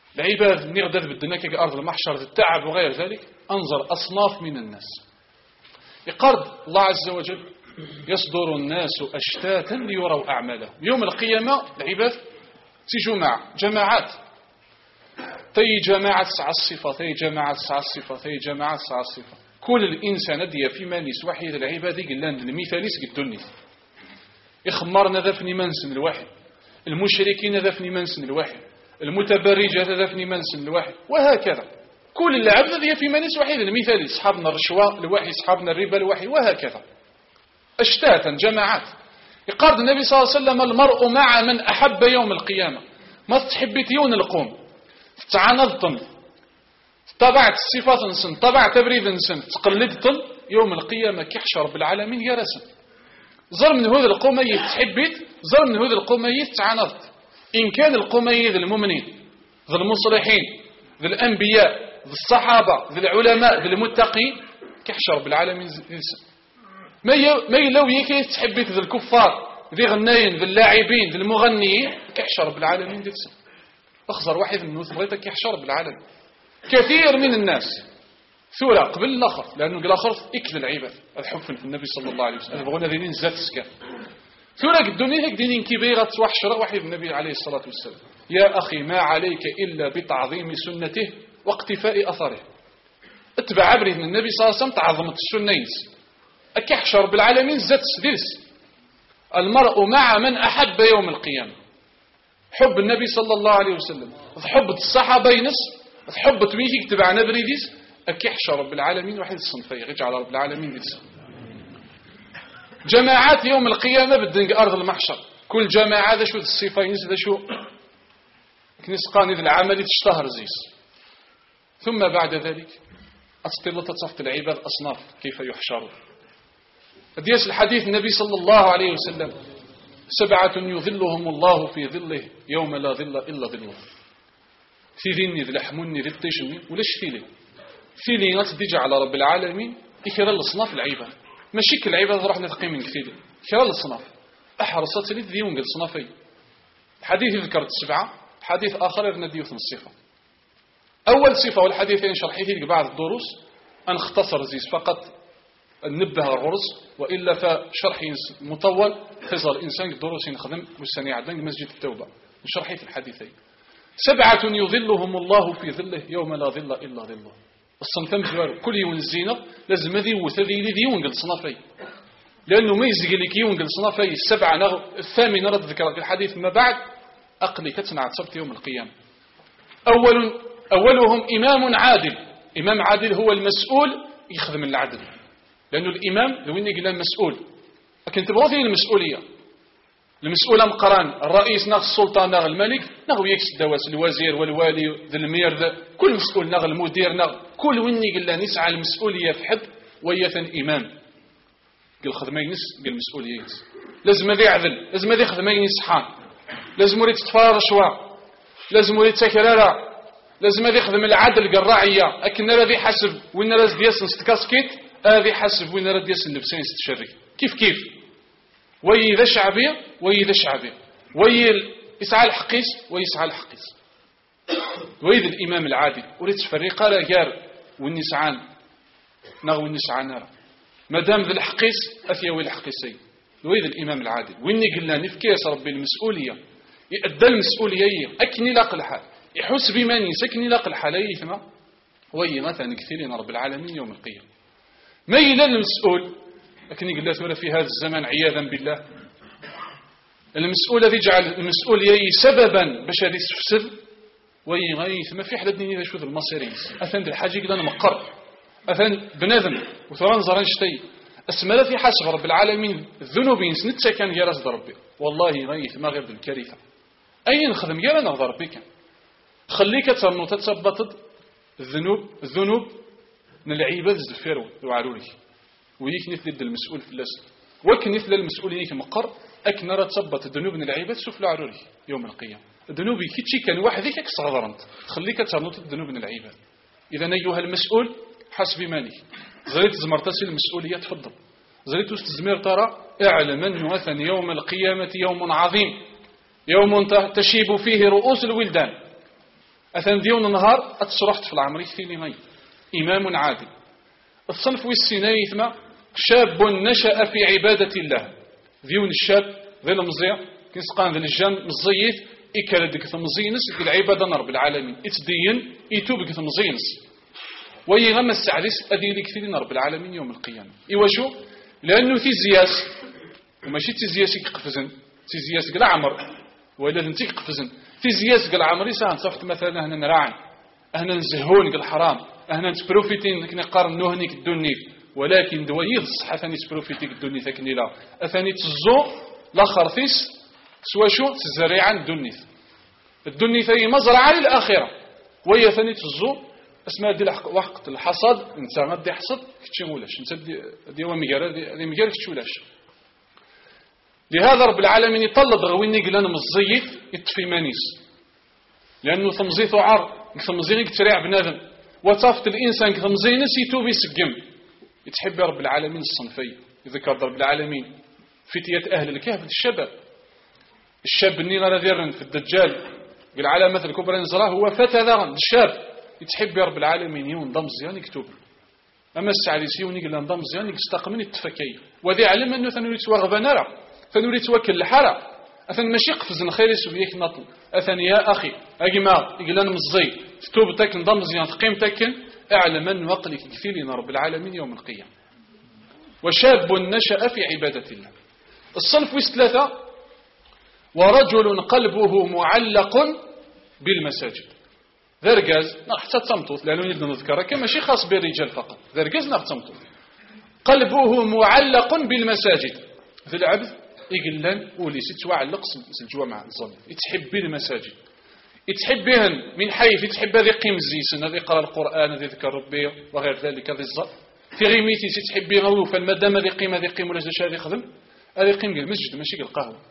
العباد نغدد بدنا كأرض المحشر التعب وغير ذلك أنظر أصناف من الناس يقرض الله عز وجل يصدر الناس أشتاتا ليروا أعمالهم يوم القيامة العباد تيجوا مع جماعات تي جماعة سعى الصفة تي جماعة سعى الصفة تي جماعة سعى الصفة كل الإنسان دي في مانيس وحيد العباد قلان المثاليس قدوني إخمارنا ذفني منسن الواحد المشركين ذفني منسن الواحد المتبرجة ذفني منسن الواحد وهكذا كل العبد ذي في مانيس وحيد المثالي أصحابنا الرشوة الواحد أصحابنا الربا الواحد وهكذا أشتاتا جماعات يقارد النبي صلى الله عليه وسلم المرء مع من أحب يوم القيامة ما تحبتيون القوم تعاندتم طبعت الصفات نسن طبعت تبريد نسن تقلدتم يوم القيامة كحشر بالعالمين يا رسم زر من هذا القومية تحبيت زر من هذا القومية تعاندت إن كان القومية ذي المؤمنين ذي المصلحين ذي الأنبياء ذي الصحابة ذي العلماء ذي المتقين كحشر بالعالمين يرسم ما يلو يكي تحبيت ذي الكفار ذي غناين ذي اللاعبين ذي المغنيين كحشر بالعالمين يرسم أخزر واحد من الناس بغيتك يحشر بالعالم كثير من الناس ثورة قبل الآخر لأنه الآخر إكل العباد الحب في النبي صلى الله عليه وسلم بغونا ذينين زات سكان ثورة قدوني هيك دينين كبيرة وحشرة واحد النبي عليه الصلاة والسلام يا أخي ما عليك إلا بتعظيم سنته واقتفاء أثره اتبع عبره من النبي صلى الله عليه وسلم تعظمت السنين أكحشر بالعالمين زات سديرس المرء مع من أحب يوم القيامة حب النبي صلى الله عليه وسلم حب الصحابة ينس حب تويتك تبع نبري ديس أكيحشى رب العالمين واحد الصنفية يجعل رب العالمين ديس جماعات يوم القيامة بدن أرض المحشر كل جماعة ذا شو الصفة ينس ذا شو كنيس قاني ذا العمل تشتهر زيس ثم بعد ذلك أستطيع تصفت العباد أصناف كيف يحشرون ديس الحديث النبي صلى الله عليه وسلم سبعة يظلهم الله في ظله يوم لا ظل إلا ظله في ذني ذي لحمني ذي الطيشني وليش في لي في لي نتدج على رب العالمين إكرا الصناف العباد ماشي كل العباد راح نتقي من كثير إكرا الصناف أحرصت لي ذي ونقل صنافي حديث ذكرت السبعة حديث آخر يرندي ثم الصفة أول صفة والحديثين شرحيه بعض الدروس أن اختصر زيز فقط نبه الرز وإلا فشرح مطول خزر الإنسان الدروس ينخدم والسنة عدن مسجد التوبة نشرحه في الحديثين سبعة يظلهم الله في ظله يوم لا ظل إلا ظله الصنفان جوار كل يوم الزينة لازم ذي وثذي ذي يونقل صنافي لأنه ما يزق لك يونقل صنافي السبعة نغ... الثامن رد ذكر في الحديث ما بعد أقلي كتنع صبت يوم القيامة أول أولهم إمام عادل إمام عادل هو المسؤول يخدم العدل لأنه الإمام لو إني قلنا مسؤول لكن تبغى فيه المسؤولية المسؤول مقران الرئيس نغ السلطان نغ الملك نغ يكس الدواس الوزير والوالي ذي المير ذا كل مسؤول نغ المدير نغ كل وإني قلنا نسعى المسؤولية في حد ويثن إمام قل خدمين نس قل مسؤولية نس لازم ذي عدل لازم ذي خدمين نسحان لازم وريت تفار شوا لازم وريت تكرارا لازم ذي خدم العدل قل راعية أكن ذي حسب وإن راز دياس نستكاسكيت هذه حسب وين رد يسن نفسين استشري كيف كيف وي ذا شعبية وي ذا شعبية وي يسعى الحقيس ويسعى الحقيس وي ذا الإمام العادل وريت فريقة لا جار والنسعان نغو النسعان نرى مدام ذا الحقيس أثيوي الحقيسي وي ذا الإمام العادل وإني قلنا نفكيس ربي المسؤولية يأدى المسؤولية أكني لاق الحال يحس بماني سكني لاق الحال يثمى وي مثلا كثيرين رب العالمين يوم القيامة ما إلى المسؤول لكن يقول الله في هذا الزمان عياذا بالله المسؤول الذي جعل المسؤول يي سببا باش هذه تفسد ويغيث ما في حد الدنيا ذا شوف المصيريس أثن الحاجة يقول أنا مقر أثن بنادم وترانزر نشتي اسمه في حسب رب العالمين الذنوبين سنتسا كان جالس ربي والله يغيث ما غير الكارثة أي نخدم جالا نغضر بك خليك ترنو تتثبط الذنوب الذنوب من العباد الزفير وعلولي ويك نثل المسؤول في اللسل وكن نثل المسؤول يك مقر أك نرى تثبت الذنوب من العباد سفل عروري يوم القيامة الذنوب كيتشي كان واحد ذيك صغرنت خليك ترنط الذنوب من العباد إذا أيها المسؤول حسب مالك زريت زمرتسي المسؤولية تفضل زريت استزمير ترى اعلم أنه مثلا يوم القيامة يوم عظيم يوم تشيب فيه رؤوس الولدان أثن ديون النهار أتصرحت في العمر الثاني غي إمام عادل الصنف والسيناي ثم شاب نشأ في عبادة الله ديون الشاب ذي المزيع كنسقان ذي الجام مزيت إكالدك ثمزينس العبادة رب العالمين إتدين إتوبك ثمزينس ويغمس السعدس أدي لكثيرين رب العالمين يوم القيامة إيوا شو لأنه في زياس وماشي تزياس يقفزن تزياس قل عمر وإلا ذنتي يقفزن في زياس قل عمر يسان صفت مثلا هنا نراعن هنا نزهون قل حرام هنا نتبروفيتين كنا قارن نوهنيك الدنيف ولكن دويض الصحة ثاني تبروفيتيك الدنيا ثاكني لا أثاني تزو لا خرطيس سوا شو تزريعا الدنيف الدنيف هي مزرعة للآخرة وهي ثاني تزو اسمها دي وقت الحصاد انت غادي حصد كتشي ولاش انت دي وميغار دي ميغار كتشي ولاش لهذا رب العالمين يطلب غويني قلنا مزيت يطفي مانيس لانه تمزيت عار تمزينك تريع بنادم وصافت الانسان كتمزينس يتوب يسقم يتحب رب العالمين الصنفي يذكر رب العالمين فتية اهل الكهف الشباب الشاب اللي راه ديرن في الدجال بالعلامه الكبرى نزراه هو فتى ذا الشاب يتحب رب العالمين يون ضم مزيان يكتب اما السعديسيون يقول ضم مزيان يستقمن التفكي وذي علم انه ثنوريت وغبنا راه ثنوريت وكل الحاره اثن ماشي قفزن خير سويك نطل اثن يا اخي اجما يقول انا مزي تتوب تاك نضم مزيان تقيم تاك اعلم ان وقلك كثير رب العالمين يوم القيامه وشاب نشأ في عباده الله الصنف ثلاثه ورجل قلبه معلق بالمساجد ذرقاز حتى تمطوط لأنه نبدأ نذكرها كما شي خاص بالرجال فقط ذرقاز ناخ تمطوط قلبه معلق بالمساجد ذي العبد يقلن ولي ستوعلق سجوا مع الظن يتحب بالمساجد يتحب بهن من حيث يتحب هذه قيم الزيسن هذه يقرأ القرآن هذه ذكر ربي وغير ذلك هذه الظن في غيميتي تحب بها فالمدام هذه قيم هذه قيم ولا شيء هذه خدم هذه قيم المسجد ماشي القهوة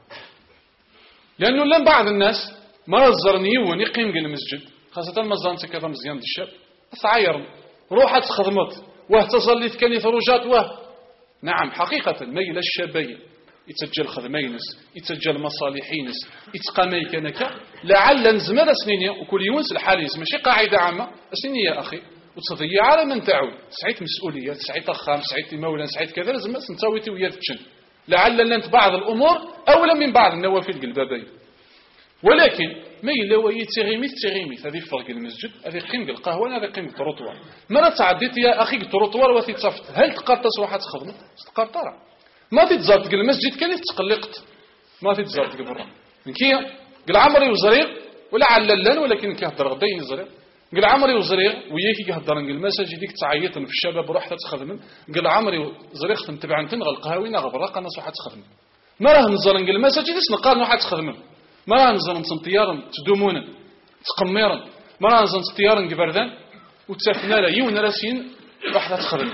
لأنه لم بعض الناس ما رزرني ونقيم المسجد خاصة ما زانت كذا مزيان الشاب تعاير روحت خدمت واهتصلت كان ثروجات واه نعم حقيقة ميل الشابين يتسجل خدمينس يتسجل مصالحينس يتقامي كنك لعل نزمر سنين وكل يونس الحاليز ماشي قاعدة عامة سنين يا أخي وتضيع على من تعود سعيت مسؤوليات سعيت أخام سعيت مولا سعيت كذا لازم نسويتي ويا تشن لعل لنت بعض الأمور أولا من بعض النوافل القلبابين ولكن ما إلا هو يتغيميث تغيميث هذه فرق المسجد هذه قيمة القهوة هذه قيمة التروطوار مرة تعديت يا أخي التروطوار وتتصفت هل تقارت صراحة تخدم تقارت ترى ما تتزارت المسجد كان تقلقت ما تتزارت برا من كي قال عمري وزريق ولا عللان ولكن كيهضر غدين زريق قال عمري وزريق وياك كيهضر نقول المساجد ديك تعيط في الشباب روح تخدم قال عمري وزريق تبع نتنغ القهاوي نغبر قنا صحة تخدم ما راه نزر نقول المساجد نقال نوحة تخدم ما راه نزل نصن طيارا تدومونا تقميرا ما راه نزل طيارا قبردان وتسافنا لا يون راسين واحدة تخدم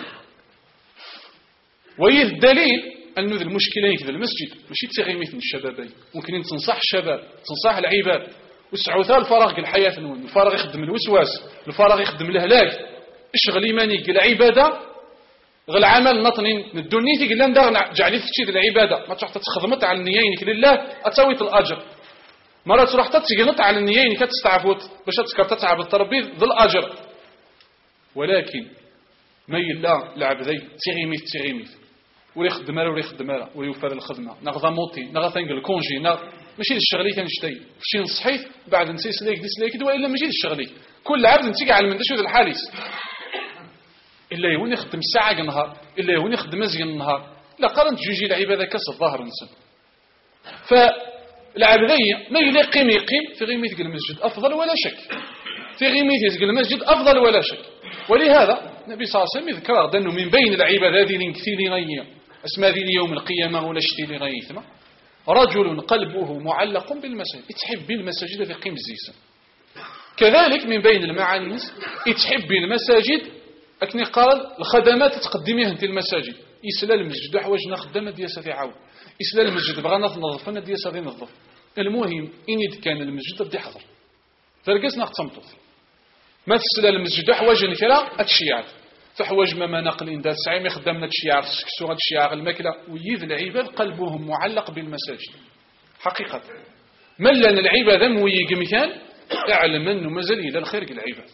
وهي الدليل أنه ذي المشكلة في المسجد ماشي تغيميث من الشبابين ممكن تنصح الشباب تنصح العباد وسعوثا الفراغ الحياة النون الفراغ يخدم الوسواس الفراغ يخدم الهلاك اشغل إيمانيك العبادة غل عمل نطنين الدنيا تيقول لنا دار جعلي تشيد العبادة ما تروح تخدمت على النيينك لله أتسويت الأجر مرة تروح تتسجنت على النيين كتستعفوت باش تذكر تتعب التربية ذو الأجر ولكن ميل لا العبدي تغيميث تغيميث ولي يخدم راه ولي يخدم راه ويوفر الخدمة نغضى موطي نغضى تنقل كونجي نغ ماشي للشغلي كنشتي فشي نصحيت بعد نسيس ليك ديس ليك والا ماشي للشغلي كل عبد نتيجي على من شو ذا الحاليس الا يهون يخدم ساعة نهار الا يهون يخدم مزيان النهار لا قارنت جوجي العبادة كاس الظاهر نسن ف العبدية ما يقيم يقيم في غيميث المسجد أفضل ولا شك في غيميث المسجد أفضل ولا شك ولهذا النبي صلى الله عليه وسلم يذكر أنه من بين العبادات اللي كثير غيّة اسمها ذي اليوم القيامة ولا شتي لغيثنا رجل قلبه معلق بالمساجد يتحب بالمساجد في قيم الزيسان كذلك من بين المعاني يتحب بالمساجد أكني قال الخدمات تقدميها انت المساجد يسلال المسجد حواجنا خدامة دياسة عاون إسلام المسجد بغانا تنظفنا دياسة دي نظف المهم إن كان المسجد بدي حضر فرقسنا تمطط ما تسلال المسجد حواج نكرا أتشيعات فحواج ما نقل إن دات سعيم يخدمنا تشيعات سكسو تشيعات الماكلة ويذ العباد قلبهم معلق بالمساجد حقيقة ملان العبادة مويق مثال اعلم أنه مازال إلى الخير العباد.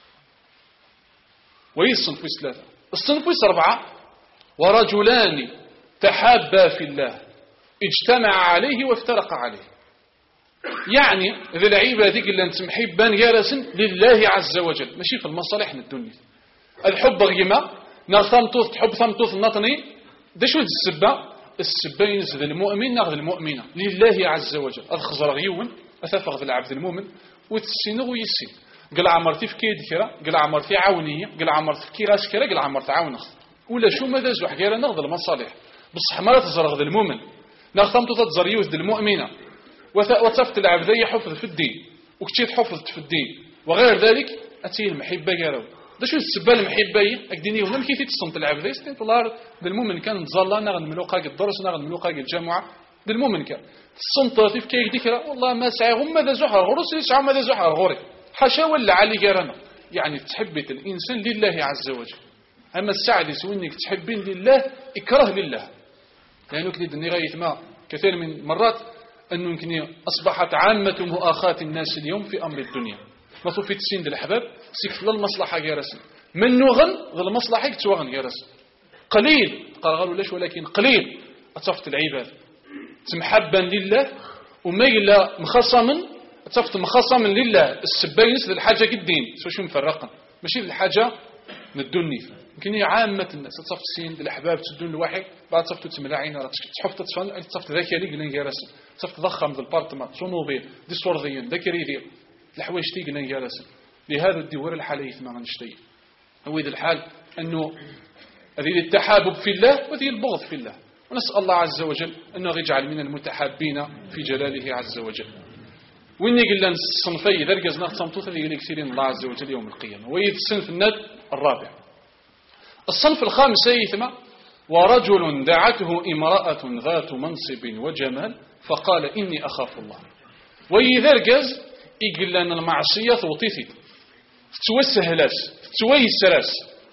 ويصنف ثلاثة، الصنف أربعة: ورجلان تحابا في الله اجتمع عليه وافترق عليه. يعني ذي العباد اللي انت محبان يارسن لله عز وجل، ماشي في المصالح الدنيا. الحب غيما نغثمتوث تحب ثمتوث النطني دا شو السبة السبة ينزل المؤمن ناخذ المؤمنة لله عز وجل. الخزر غيون أثفغ ذي العبد المؤمن وتسينه ويسين قل عمرتي في كيد كرا قل عمرتي عاونية قل عمرتي في كيراس كرا قل عمرتي عاون ولا شو ماذا زوح غير ناخذ المصالح بصح ما تزرغ ذي المؤمن نغثمتوث تزر يوث المؤمنة وتفت العبدية حفظ في الدين وكتيت حفظت في الدين وغير ذلك أتيه المحبة قالوا ده شو السبة المحبة أكديني ونم كيف تصنت العبدية ستين طلار بالمؤمن كان تظل ناخذ ملوقا قد درس ناخذ ملوقا قد جامعة بالمؤمن كان تصنت في كيك ذكرى والله ما سعيهم ماذا زحر غرس يسعى ماذا زحر غوري حاشا ولا علي قارنا. يعني تحبت الإنسان لله عز وجل. أما السعد يسوي إنك تحبين لله إكره لله لأنه كده غاية ما كثير من مرات أنه يمكن أصبحت عامة مؤاخاة الناس اليوم في أمر الدنيا ما في تسين للأحباب سيكت للمصلحة جارسا من نغن ذا المصلحة يتوغن جارسا قليل قال قالوا ليش ولكن قليل أتصفت العباد تمحبا لله وميلا مخصما أتصفت مخصما لله السباينس للحاجة الدين سوشي مفرقا ماشي للحاجة من الدنيا يمكن عامة الناس تصفت السين للأحباب تدون الواحد بعد تصفت تملاعين تحفت تصفن تصفت ذاك اللي قلنا جالسين تصفت ضخم ذا البارتمان صنوبيل دي صورذيين ذاك ريدي الحوايج تي قلنا جالسين لهذا الدور الحالي ما غنشتي هو ذا الحال أنه هذه التحابب في الله وهذه البغض في الله ونسأل الله عز وجل أنه يجعل من المتحابين في جلاله عز وجل. وإني قلنا الصنفي إذا رجزنا تصمتوث اللي يلي كثيرين الله عز وجل يوم القيامة. وإذ الصنف الند الرابع الصنف الخامس يثم ورجل دعته امرأة ذات منصب وجمال فقال إني أخاف الله. وإذا رجز يقول لنا المعصية ثوطيثي تتوسه لاس تتويس لاس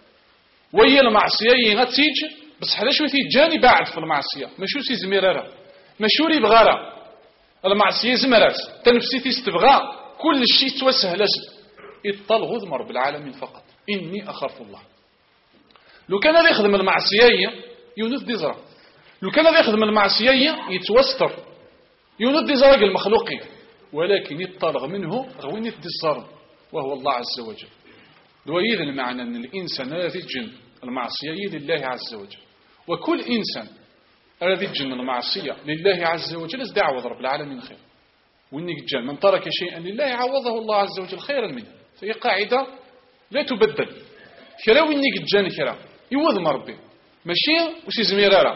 وهي المعصية غتيج بس حدا شو تيجاني بعد في المعصية ماشو سي زميرارا ماشوري بغارا المعصية زمرات تنفسي تستبغى كل شيء توسه لاس يطلغ ذمر بالعالمين فقط إني أخاف الله. لو كان هذا يخدم المعصية يونث ديزرا لو كان هذا يخدم المعصية يتوستر يونث ديزرا المخلوقين ولكن يطلغ منه غوين يتدزر وهو الله عز وجل. وإذا المعنى أن الإنسان الذي يجن المعصية لله عز وجل وكل إنسان الذي يجن المعصية لله عز وجل ازدع وضرب العالمين خير وإنك جن من ترك شيئا لله عوضه الله عز وجل خيرا منه. فهي قاعدة لا تبدل كرا وإنك جن كرا يوضم ربي ماشي وشي زميرارا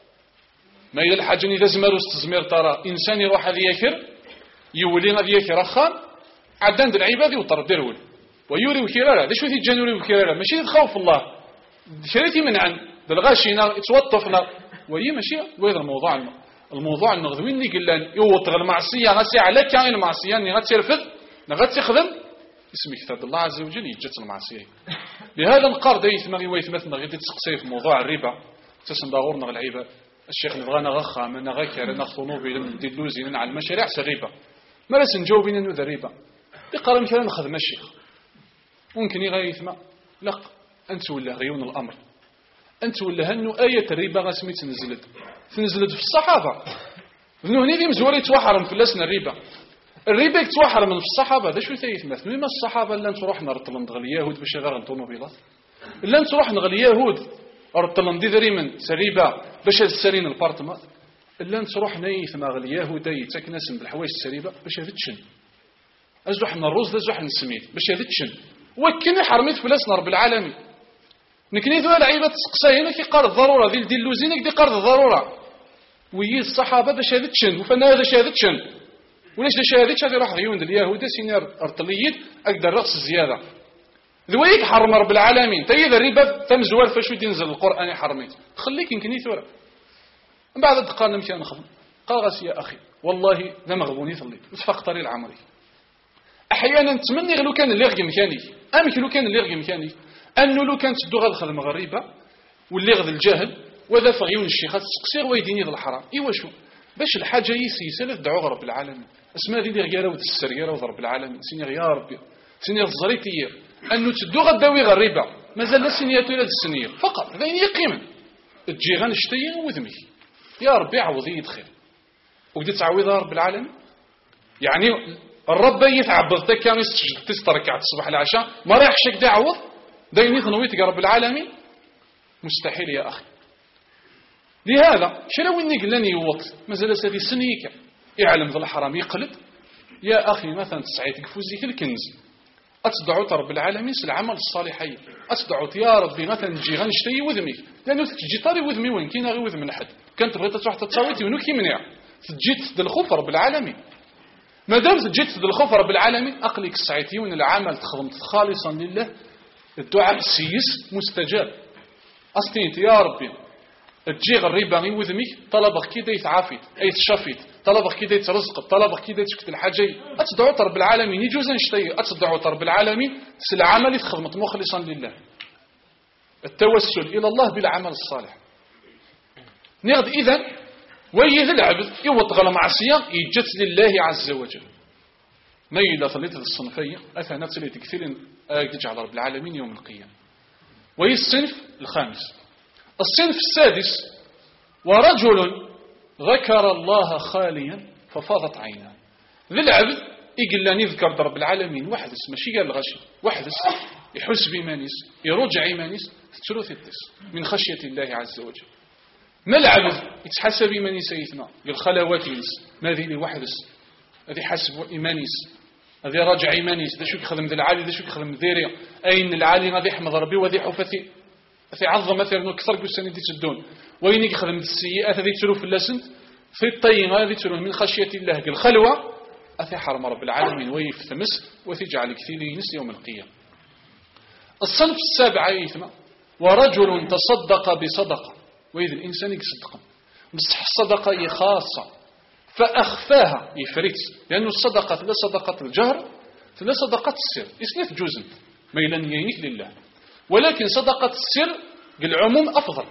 ما إلى الحاجة إذا زمار واستزمير ترى إنسان يروح هذا يكر يولي هذا يكر أخان عدان العباد يوطر ديرول ويوري وكرارا ليش وثي جانوري وكرارا ماشي تخوف الله شريتي من عن دلغاشينا يتوطفنا وهي ماشي وهذا الموضوع الموضوع النغذوين اللي قلنا يوطغ المعصية غاسي على كان المعصية اللي غترفض غاتي خدم اسم كتاب الله عز وجل يجت المعصية. لهذا نقار دايث ما غيويث مثلنا غير تسقسي في موضوع الربا تسن داغورنا العيبة الشيخ اللي بغانا غخا من غاكر ناخذ نوبي ندلوزين على المشاريع سريبة ما راس نجاوبين انه ذا الربا يقرا مثلا ناخذ الشيخ ممكن يغيث ما لا انت ولا غيون الامر انت ولا هنو ايه الربا غاسمي تنزلت تنزلت في الصحابه انه هني مزوري يتوحرم في لسنا الربا الربا يتوحر من الصحابه هذا شو تيثمث ما الصحابه الا نروح نرطلن دغ اليهود باش غير الطوموبيلات الا نروح نغ اليهود رطلن دي ذري من سريبه باش السرين البارتمان الا نروح نيث مع اليهود يتك ناس بالحوايج السريبه باش هذا تشن ازوح من الرز ازوح من السميد باش هذا تشن وكني حرميت فلاسنا رب العالمين نكني ذو لعيبه تسقسي هنا كيقار الضروره ديال ديال لوزينك دي قار الضروره ويي الصحابه باش هذا تشن وفنا هذا هذا تشن ولاش لشهادتش هذه راح غيون اليهود سينار ارطليين اقدر رقص الزياده ذويك حرم رب العالمين تيذا الربا تمزوار فشو ينزل القران حرميت خليك يمكن يثور من بعد دقائق نمشي نخدم قال غاس يا اخي والله ذا مغبوني ثلي وتفق طريق العمري احيانا نتمنى لو كان اللي غي مكاني امك لو كان اللي غي مكاني انه لو كانت تدو غادخل المغربه واللي غد الجهل وذا فغيون الشيخات تسقسير ويديني ذا الحرام ايوا شو باش الحاجة يسيسل تدعو رب العالمين اسمها ذي غيره وتسر غيره رب العالمين سيني يا ربي سيني الزريتي أنه تدو غداوي غريبة مازال لا سينياتو لا السنية فقط ذين يقيما تجي غنشتي وذمي يا ربي عوضي يدخل وقد تعوض رب العالمين يعني الرب يتعبد كان تستركع الصباح العشاء ما رايح شك دعوض دايني ثنويتك رب العالمين مستحيل يا أخي لهذا شلو إني قلني وقت مازال سافي سنيك يعلم ذا الحرام يقلب يا أخي مثلا تسعيتك فوزيك الكنز أتدعو رب العالمين العمل الصالحي أتدعو يا ربي مثلا تجي غنشتي وذمي لأنه تجي طاري وذمي وين كاين غير وذم من أحد كانت بغيت تروح تتصاوتي ونو كيمنع تجي تسد الخوف رب العالمين ما دام تجي تسد الخوف رب العالمين أقلك السعيتي وإن العمل تخدم خالصا لله الدعاء السيس مستجاب أستينت يا ربي تجي غريبة غي وذمي طلبك كده يتعافيت أي تشافيت طلبك كده يترزق طلبك كده تشكت الحاجة أتدعو رب العالمين يجوز نشتي أتدعو رب العالمين سل عمل تخدمت مخلصا لله التوسل إلى الله بالعمل الصالح نغد إذن ويه العبد يوطغل معصية يجت لله عز وجل ما إذا ثلث الصنفية أثنى ثلث كثير يجعل رب العالمين يوم القيامة وهي الصنف الخامس الصنف السادس ورجل ذكر الله خاليا ففاضت عيناه ذي العبد يقول لن يذكر رب العالمين واحد اسمه شي قال الغشي واحد اسمه يحس بإيمانيس يرجع إيمانيس ثلث التس من خشية الله عز وجل ما العبد يتحسب إيمانيس يثنى بالخلوات ينس ما ذي لي واحد اسمه هذه حسب إيمانيس هذه راجع إيمانيس ذا شو يخدم ذي العالي ذا شو يخدم ذيريا أين العالي غادي يحمد ربي وذي حفتي في عظم مثلا كثر كسنة دي تدون وين يخدم السيئات هذه تروح في اللسنت في الطين هذه تروح من خشية الله الخلوة أثي حرم رب العالمين ويفتمس وتجعل كثير ينس يوم القيامة الصنف السابع يثمى ورجل تصدق بصدقة وإذا الإنسان يصدق بصح الصدقة خاصة فأخفاها يفريت لأن الصدقة لا صدقة الجهر لا صدقة السر إسنث جزء ميلا ينيك لله ولكن صدقة السر بالعموم أفضل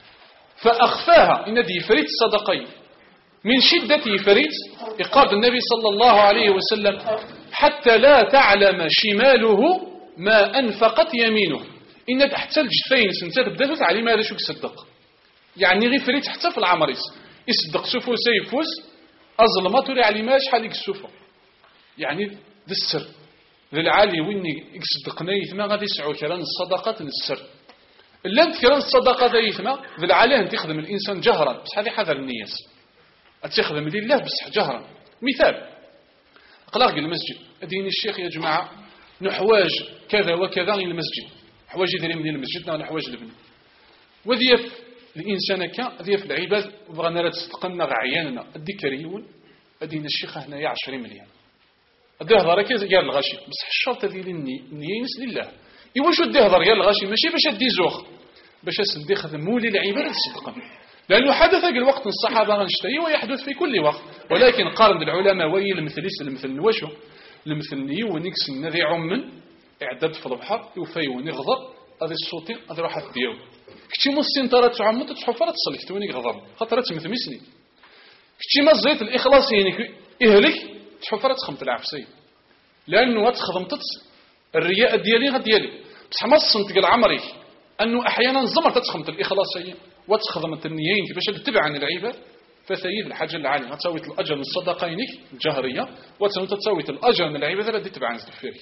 فأخفاها إن دي فريت صدقين من شدة فريت إقاد النبي صلى الله عليه وسلم حتى لا تعلم شماله ما أنفقت يمينه إن حتى الجفين سنتات بدأت علي ماذا شو يصدق يعني غير فريت حتى في العمريس يصدق سفو سيفوس أظلمات ولي علي ما شحال يكسفه يعني ذا السر للعالي ويني يصدقنا يثما غادي يسعو كران الصدقات للسر إلا أنت كران الصدقات يثما للعالي أنت تخدم الإنسان جهرا بس هذه حذر النياس أتخدم لله بس جهرا مثال أقلاق المسجد أدين الشيخ يا جماعة نحواج كذا وكذا المسجد حواج يدري من المسجد نحواج لبني وذيف الإنسان كان ذيف العباد بغانا لا تصدقنا غعياننا الذكريون أدين الشيخ هنا يا عشرين مليون الدهضر كذا قال الغاشي بس الشرط هذه النية لله يوجد الدهضر قال الغاشي ماشي باش ادي زوخ باش اسدي خدم مولي العباد تصدقا لأنه حدث في الوقت الصحابة غنشتري ويحدث في كل وقت ولكن قارن العلماء وي المثليس المثل نواشو المثل نيو ونكس النذي عمن اعداد في البحر يوفي ونغضر هذه الصوتين هذه راح تديو كتي مصين ترى تعمد تحفر تصلي توني غضب خاطر تمثمسني كتي ما زيت الإخلاص يعني إهلك تحفر تخمت العفسي لأنه تخدمت الرياء ديالي غد ديالي بصح ما صنت قال عمري أنه أحيانا زمر تتخمت الإخلاصية وتخدمت النيين باش تتبع عن العباد فثيد الحاجة العالية تسويت الأجر من الصدقينك الجهرية وتسويت الأجر من العباد التي تتبع عن الزفيرك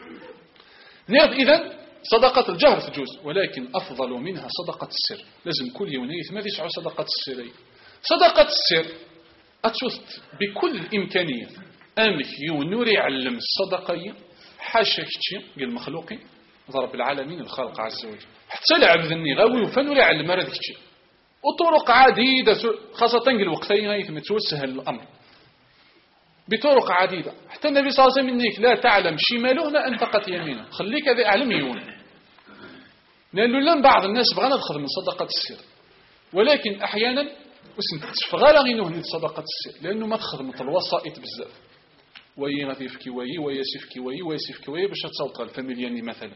نيض إذن صدقة الجهر تجوز ولكن أفضل منها صدقة السر لازم كل يوم ما يسعى صدقة السر صدقة السر أتوثت بكل الإمكانيات أمك يونور يعلم الصدقية حاشا كتشي قال المخلوقين ضرب العالمين الخالق عز وجل حتى العبد النغاوي وفنور يعلم هذا كتشي وطرق عديدة خاصة قال وقتين يتم توسهل الأمر بطرق عديدة حتى النبي صلى الله عليه وسلم إنك لا تعلم شماله لا أنفقت يمينه خليك هذا أعلم يون لأنه لن بعض الناس بغانا تخدم من صدقة السر ولكن أحيانا وسنت تفغالا غينوه من صدقة السر لأنه ما تخدم الوسائط بزاف وي غادي يفكي وي ويسفكي وي ويسفكي وي باش تصوت الفاميلياني مثلا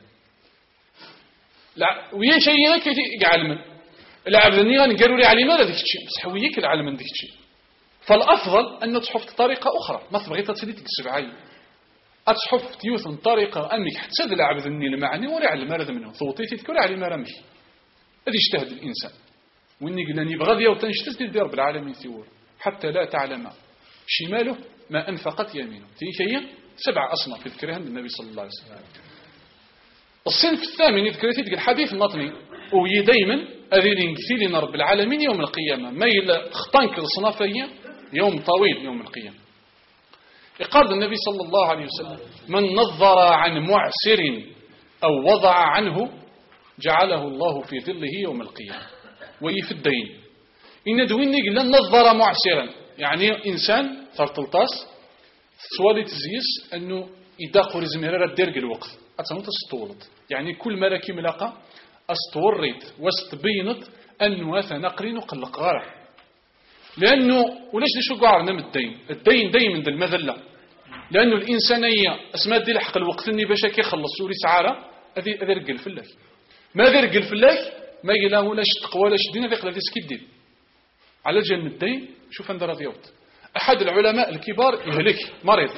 لا ويا شيء هيك يعلم العبد الني غنقالوا لي عليه ماذا ديك الشيء بصح وياك العلم ديك الشيء فالأفضل أن تحف بطريقة أخرى ما تبغي تسلي تكسب عين أتحف تيوث بطريقة أنك حتى العبد الني المعني ولا على المرض منه صوتيتي تكون على مرمي هذا يجتهد الإنسان وإني قلنا يبغى ذي وتنشتت لدي رب العالمين ثور حتى لا تعلم شماله ما أنفقت يمينه تلك هي سبع أصناف يذكرها النبي صلى الله عليه وسلم. الصنف الثامن يذكرتي تلك الحديث النطني وهي دايما أذين كثيرين رب العالمين يوم القيامة ما يلا خطانك الصنافية يوم طويل يوم القيامة. يقال النبي صلى الله عليه وسلم من نظر عن معسر أو وضع عنه جعله الله في ظله يوم القيامة. وهي في الدين إن دويني قلنا نظر معسرا يعني إنسان ترتلطاس سوالي تزيس أنه إذا قرز مرارة ديرق الوقت أتنو تستولط يعني كل ما لكي ملاقا أستوريت واستبينت أنه أثنى قرين وقلق غارة لأنه ولاش ليش قعرنا من الدين الدين دايما ذا المذلة لأنه الإنسانية أسماء دي لحق الوقت أني باش يخلص سوري سعارة أذي أذي رقل فلاك ما ذي رقل فلاك ما يلا ولاش تقوى ولاش دين ذي قلا ذي سكيدين على جل الدين شوف أن رضيوت أحد العلماء الكبار يهلك مريض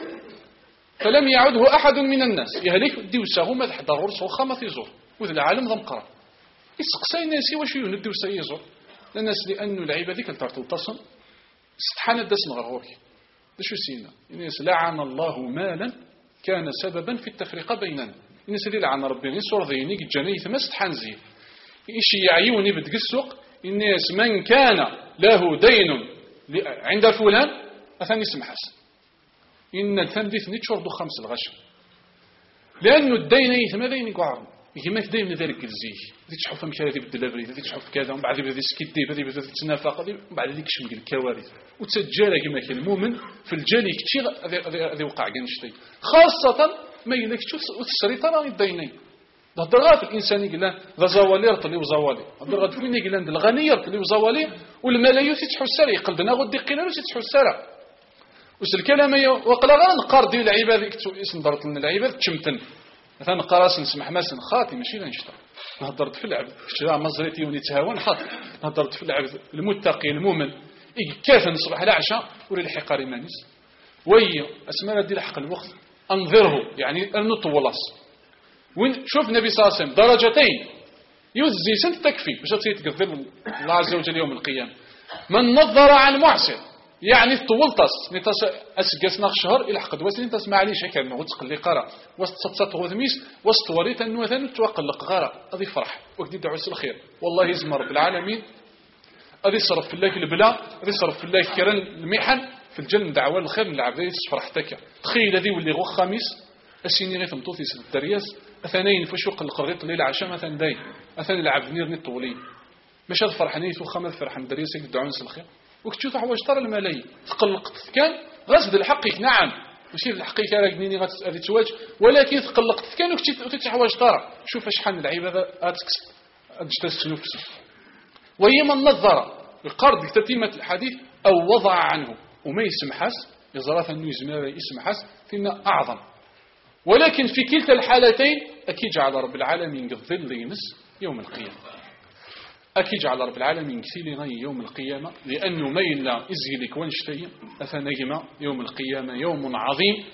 فلم يعده أحد من الناس يهلك ديوسه ما تحضر ورسه خمس يزور وذي العالم ذا مقرأ يسقسي الناس واش يهون الديوسه يزور الناس لأنه العيبة ذيك الترتل تصل استحان الدسن غروري شو سينا الناس لعن الله مالا كان سببا في التفرقة بيننا الناس اللي لعن ربنا يصور ذيني جاني ثم استحان زي إيش يعيوني بدق السوق الناس من كان له دين عند فلان أثني اسم حسن إن الثنديث نتشرد خمس الغش لأنه الدين يثم ذين يقعر يجمع دايما ذلك الزيه ذي تشوف مشاري ذي بالدلابري ذي تشوف كذا ومن بعد ذي سكيتي ذي بذي تنافق ذي ومن بعد ذيك شمل الكوارث وتسجل كما كان المؤمن في الجالي كتير ذي ذي وقع جنشتي خاصة ما يلك تشوف وتشري ترى الدينين ده درغات الإنسان يقول ذا زوالي رطلي وزوالي درغات فين يقول ذا الغني رطلي وزوالي والملايين تتحو السري قلبنا غدي قيلة تتحو السرع وس الكلام وقلا غان قاردي العباد اسم درت لنا العباد تشمتن مثلا قراص نسمح مثلا خاطي ماشي لا نشطر نهضرت في العبد شرا مزريتي ونتهاون حاط نهضرت في العبد المتقي المؤمن يكافن صباح العشاء ولا الحق ريمانيس وي اسماء دي الحق الوقت انظره يعني النطولاس وين شوف النبي صلى الله عليه وسلم درجتين يزي سنت تكفي باش تقدر الله عز وجل يوم القيامه من نظر عن معسر يعني طولتس نتاس اسقسنا شهر الى حق واسين تسمع عليه هكا انه تقلي قرا وستصط غوثميس وستوريت انه مثلا توقلق غرا غادي يفرح وكدي دعوس الخير والله يزم رب العالمين غادي يصرف في الله البلا غادي يصرف في الله كرن المحن في الجنه دعوه الخير للعبد يصفرح تكا تخيل هذه واللي غو خميس السيني غير تمطوطي سد الدرياس اثنين فاش يقلق القريط الليل عشاء مثلا داي اثنين العبد نير نيت طولين مش هاد فرحانين وخمس فرحان درياس يدعونس الخير وكتشوف حوايج ترى الملايين تقلقت كان غزد الحقيق نعم ماشي الحقيقه راه جنيني غادي تواج ولكن تقلقت كان وكتشوف حوايج ترى شوف شحال العيبه غاتكسب غتجتاز نفسه وهي من نظر القرض تتمه الحديث او وضع عنه وما يسمحس يزرات انه يزمر يسمحس فينا اعظم ولكن في كلتا الحالتين اكيد جعل رب العالمين الظل ينس يوم القيامه أكيد جعل رب العالمين كثير غي يوم القيامة لأنه ما يلا إزيلك ونشتي أثنجم يوم القيامة يوم عظيم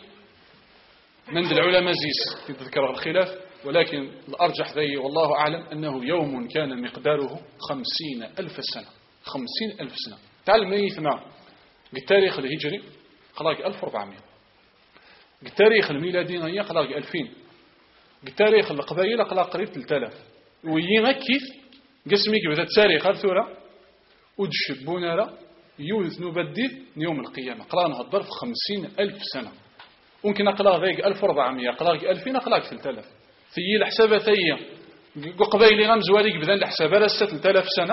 من العلماء زيس تذكر الخلاف ولكن الأرجح ذي والله أعلم أنه يوم كان مقداره خمسين ألف سنة خمسين ألف سنة تعلم يثنى بالتاريخ الهجري خلاق ألف وأربعمائة بالتاريخ الميلادي غي خلاق ألفين بالتاريخ القبائل خلاق قريب ثلاثة آلاف وينكث قسمي كيف تاريخ الثورة ودشبونا لا يوث نبدل يوم القيامة قرأ نهضر في خمسين ألف سنة ممكن أقلق ذيك ألف وأربعمائة أقلق ألفين أقلق ثلاثة آلاف ثي الحسابة ثي قبيلي غمز واليك بدن الحسابة لسه ثلاثة آلاف سنة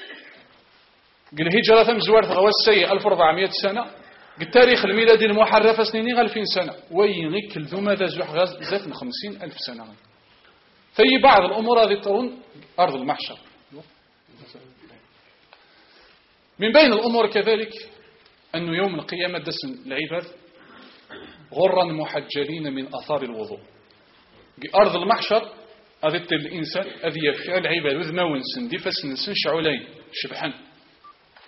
قل هجرة ثم زوار غواس سيء ألف وأربعمائة سنة التاريخ الميلادي المحرف سنيني ألفين سنة وينك الذوما ذا زوح غاز زات من خمسين ألف سنة في بعض الأمور هذه ترون أرض المحشر من بين الأمور كذلك أن يوم القيامة دسن العباد غرا محجلين من أثار الوضوء أرض المحشر أذت الإنسان أذي يفعل عباد وذ ما ونسن دي فسنسن شعولين شبحا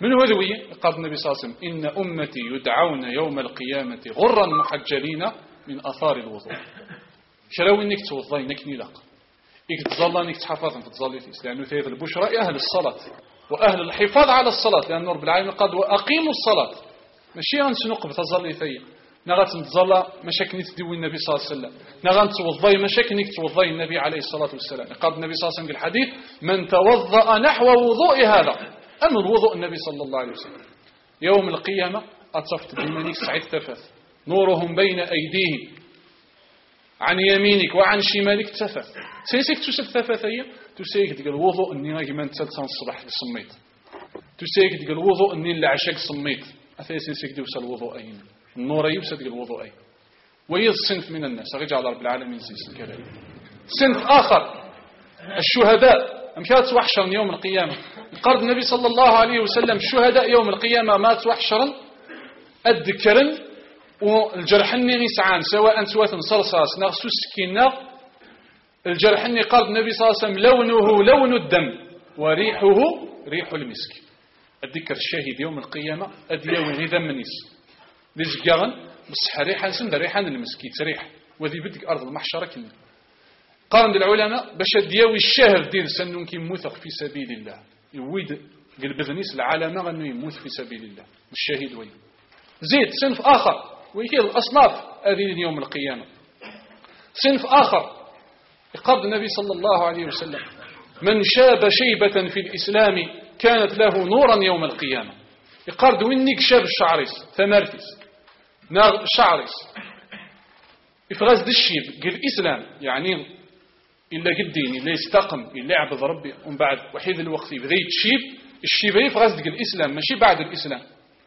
من هو ذوي؟ قال النبي صلى الله عليه وسلم إن أمتي يدعون يوم القيامة غرا محجلين من أثار الوضوء. شراو إنك توضي إنك نلاق إنك تظل إنك تحافظ في تظليتيس، لأنه ثيب البشرى أهل الصلاة وأهل الحفاظ على الصلاة، لأن رب العالمين قال وأقيموا الصلاة. ماشي غنسنق بتظلي ثيب نغات نتظلى مشاكني تدوي النبي صلى الله عليه وسلم، نغات توضي مشاكنك توضي النبي عليه الصلاة والسلام. قال النبي صلى الله عليه وسلم في الحديث من توضأ نحو وضوء هذا، أما الوضوء النبي صلى الله عليه وسلم يوم القيامة أتصفت بمنيك سعيد تفث نورهم بين أيديهم عن يمينك وعن شمالك تفث. سيسيك تسب ثفثية تسيك تقول الوضوء أني غاكي من تلتان الصباح صميت، تسيك تقول الوضوء أني العشاق صميت، أثيسيك دوس الوضوء أين النور يوسد الوضوء أين. ويض صنف من الناس رجع رب العالمين زيس كذلك. صنف آخر الشهداء أمشات وحشرا يوم القيامة. قال النبي صلى الله عليه وسلم الشهداء يوم القيامة مات وحشرا الذكرن والجرحني غيسعان سواء سوات صرصاص نغسو السكينة. الجرحني قال النبي صلى الله عليه وسلم لونه لون الدم وريحه ريح المسك. الذكر الشهيد يوم القيامة أدياوي غذا منيس لزقاغن بصح ريحان سند ريحان المسكي تريح وذي بدك أرض المحشرة كنا. قال العلماء باش دياوي الشاهد ديال سنون كيموثق في سبيل الله يويد قلب ذنيس العلامة أنه يموت في سبيل الله الشهيد وين. زيد صنف آخر وهي الأصناف هذه يوم القيامة. صنف آخر قال النبي صلى الله عليه وسلم من شاب شيبة في الإسلام كانت له نورا يوم القيامة. يقال دوينك شاب الشعريس ثمارتيس نار شعريس إفغاز الشيب قال الإسلام يعني إلا قدين إلا يستقم إلا يعبد ربي ومن بعد وحيد الوقت بدأ يتشيب الشيب يفغاز قال الإسلام ماشي بعد الإسلام،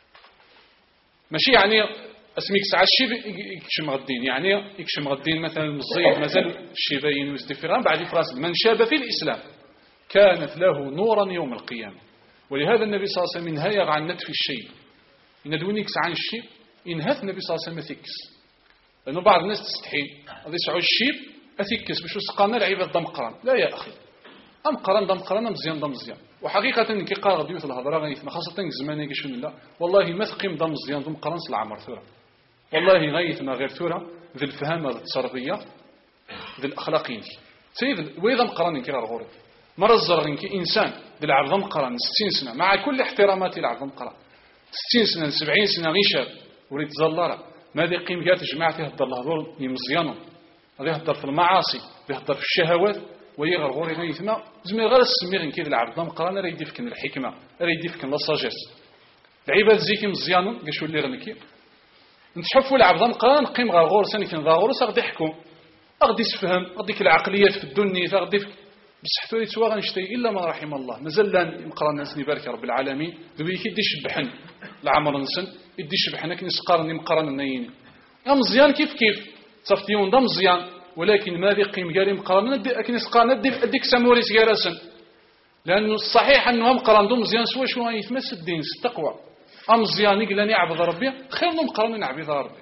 ماشي يعني اسميك ساعة الشيب يكشم غدين يعني يكشم غدين مثلا المصيب مازال الشيبين ويستفران بعد يفغاز من شاب في الإسلام كانت له نورا يوم القيامة. ولهذا النبي صلى الله عليه وسلم ينهى عن نتف الشيب إن دونيك عن الشيب ينهى النبي صلى الله عليه وسلم ثكس، لأنه بعض الناس تستحي هذا يسعوا الشيب أثكس باش سقانا العباد دم قران. لا يا أخي أم قران دم قران مزيان دم مزيان. وحقيقة كي قال غديوث الهضرة غيثنا خاصة زماني كشون الله والله ما ثقيم دم مزيان دم قران صل عمر ثورة والله غيثنا غير ثورة ذي الفهامة ذي التصرفية ذي الأخلاقيين سيد وإذا مقران كي غوري مرة الزرغين كي إنسان ذي العبد مقران ستين سنة مع كل احتراماتي العبد مقران ستين سنة سبعين سنة غيشاب وريت زلارة ماذا قيم جات جماعة يهدر الهضور يمزيانهم هذا يهدر في المعاصي يهدر في الشهوات ويغر غوري غيثما زمي غير السمير كيف العبد مقران راه يدي فكن الحكمة راه يدي فكن لاصاجيس العباد زيكي مزيانهم قاشوا اللي غنكي نتحفوا العبد مقران قيم غير غور سنة كن غور غادي يحكم غادي يسفهم غاديك العقليات في الدنيا غادي بصح ثوري توا غنشتي الا ما رحم الله مازال لان مقران الناس نبارك رب العالمين دوي كيدي يشبحن العمر نسن يدي يشبحنا كي نسقارني مقران النايين يا مزيان كيف كيف تصفتيون دا مزيان ولكن ما ذي قيم قال مقران كي نسقارنا ديك ساموريس كارسن لانه الصحيح انه مقران دو مزيان سوا شو يتمس الدين التقوى ام مزيان يقول نعبد ربي خير من مقران نعبد ربي.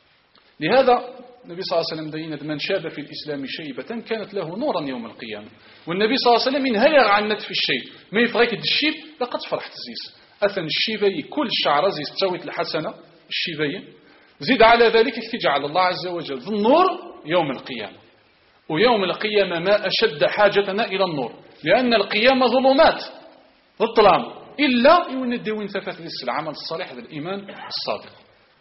لهذا النبي صلى الله عليه وسلم بين من شاب في الإسلام شيبة كانت له نورا يوم القيامة. والنبي صلى الله عليه وسلم ينهى عن نتف الشيب ما يفغيك الشيب لقد فرحت زيس أثن الشيبي كل شعر زيس تسويت الحسنة الشيبي زيد على ذلك تجعل الله عز وجل ذو النور يوم القيامة. ويوم القيامة ما أشد حاجتنا إلى النور لأن القيامة ظلمات الظلام إلا يوندي وين ثفت لس العمل الصالح ذا الإيمان الصادق.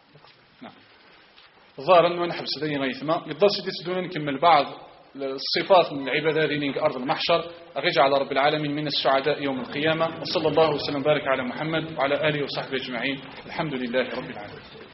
ظاهر أنه نحبس ذي غيثما يضل سيدي سدونا نكمل بعض الصفات من العبادة ذي أرض المحشر أرجع على رب العالمين من السعداء يوم القيامة وصلى الله وسلم بارك على محمد وعلى آله وصحبه أجمعين الحمد لله رب العالمين.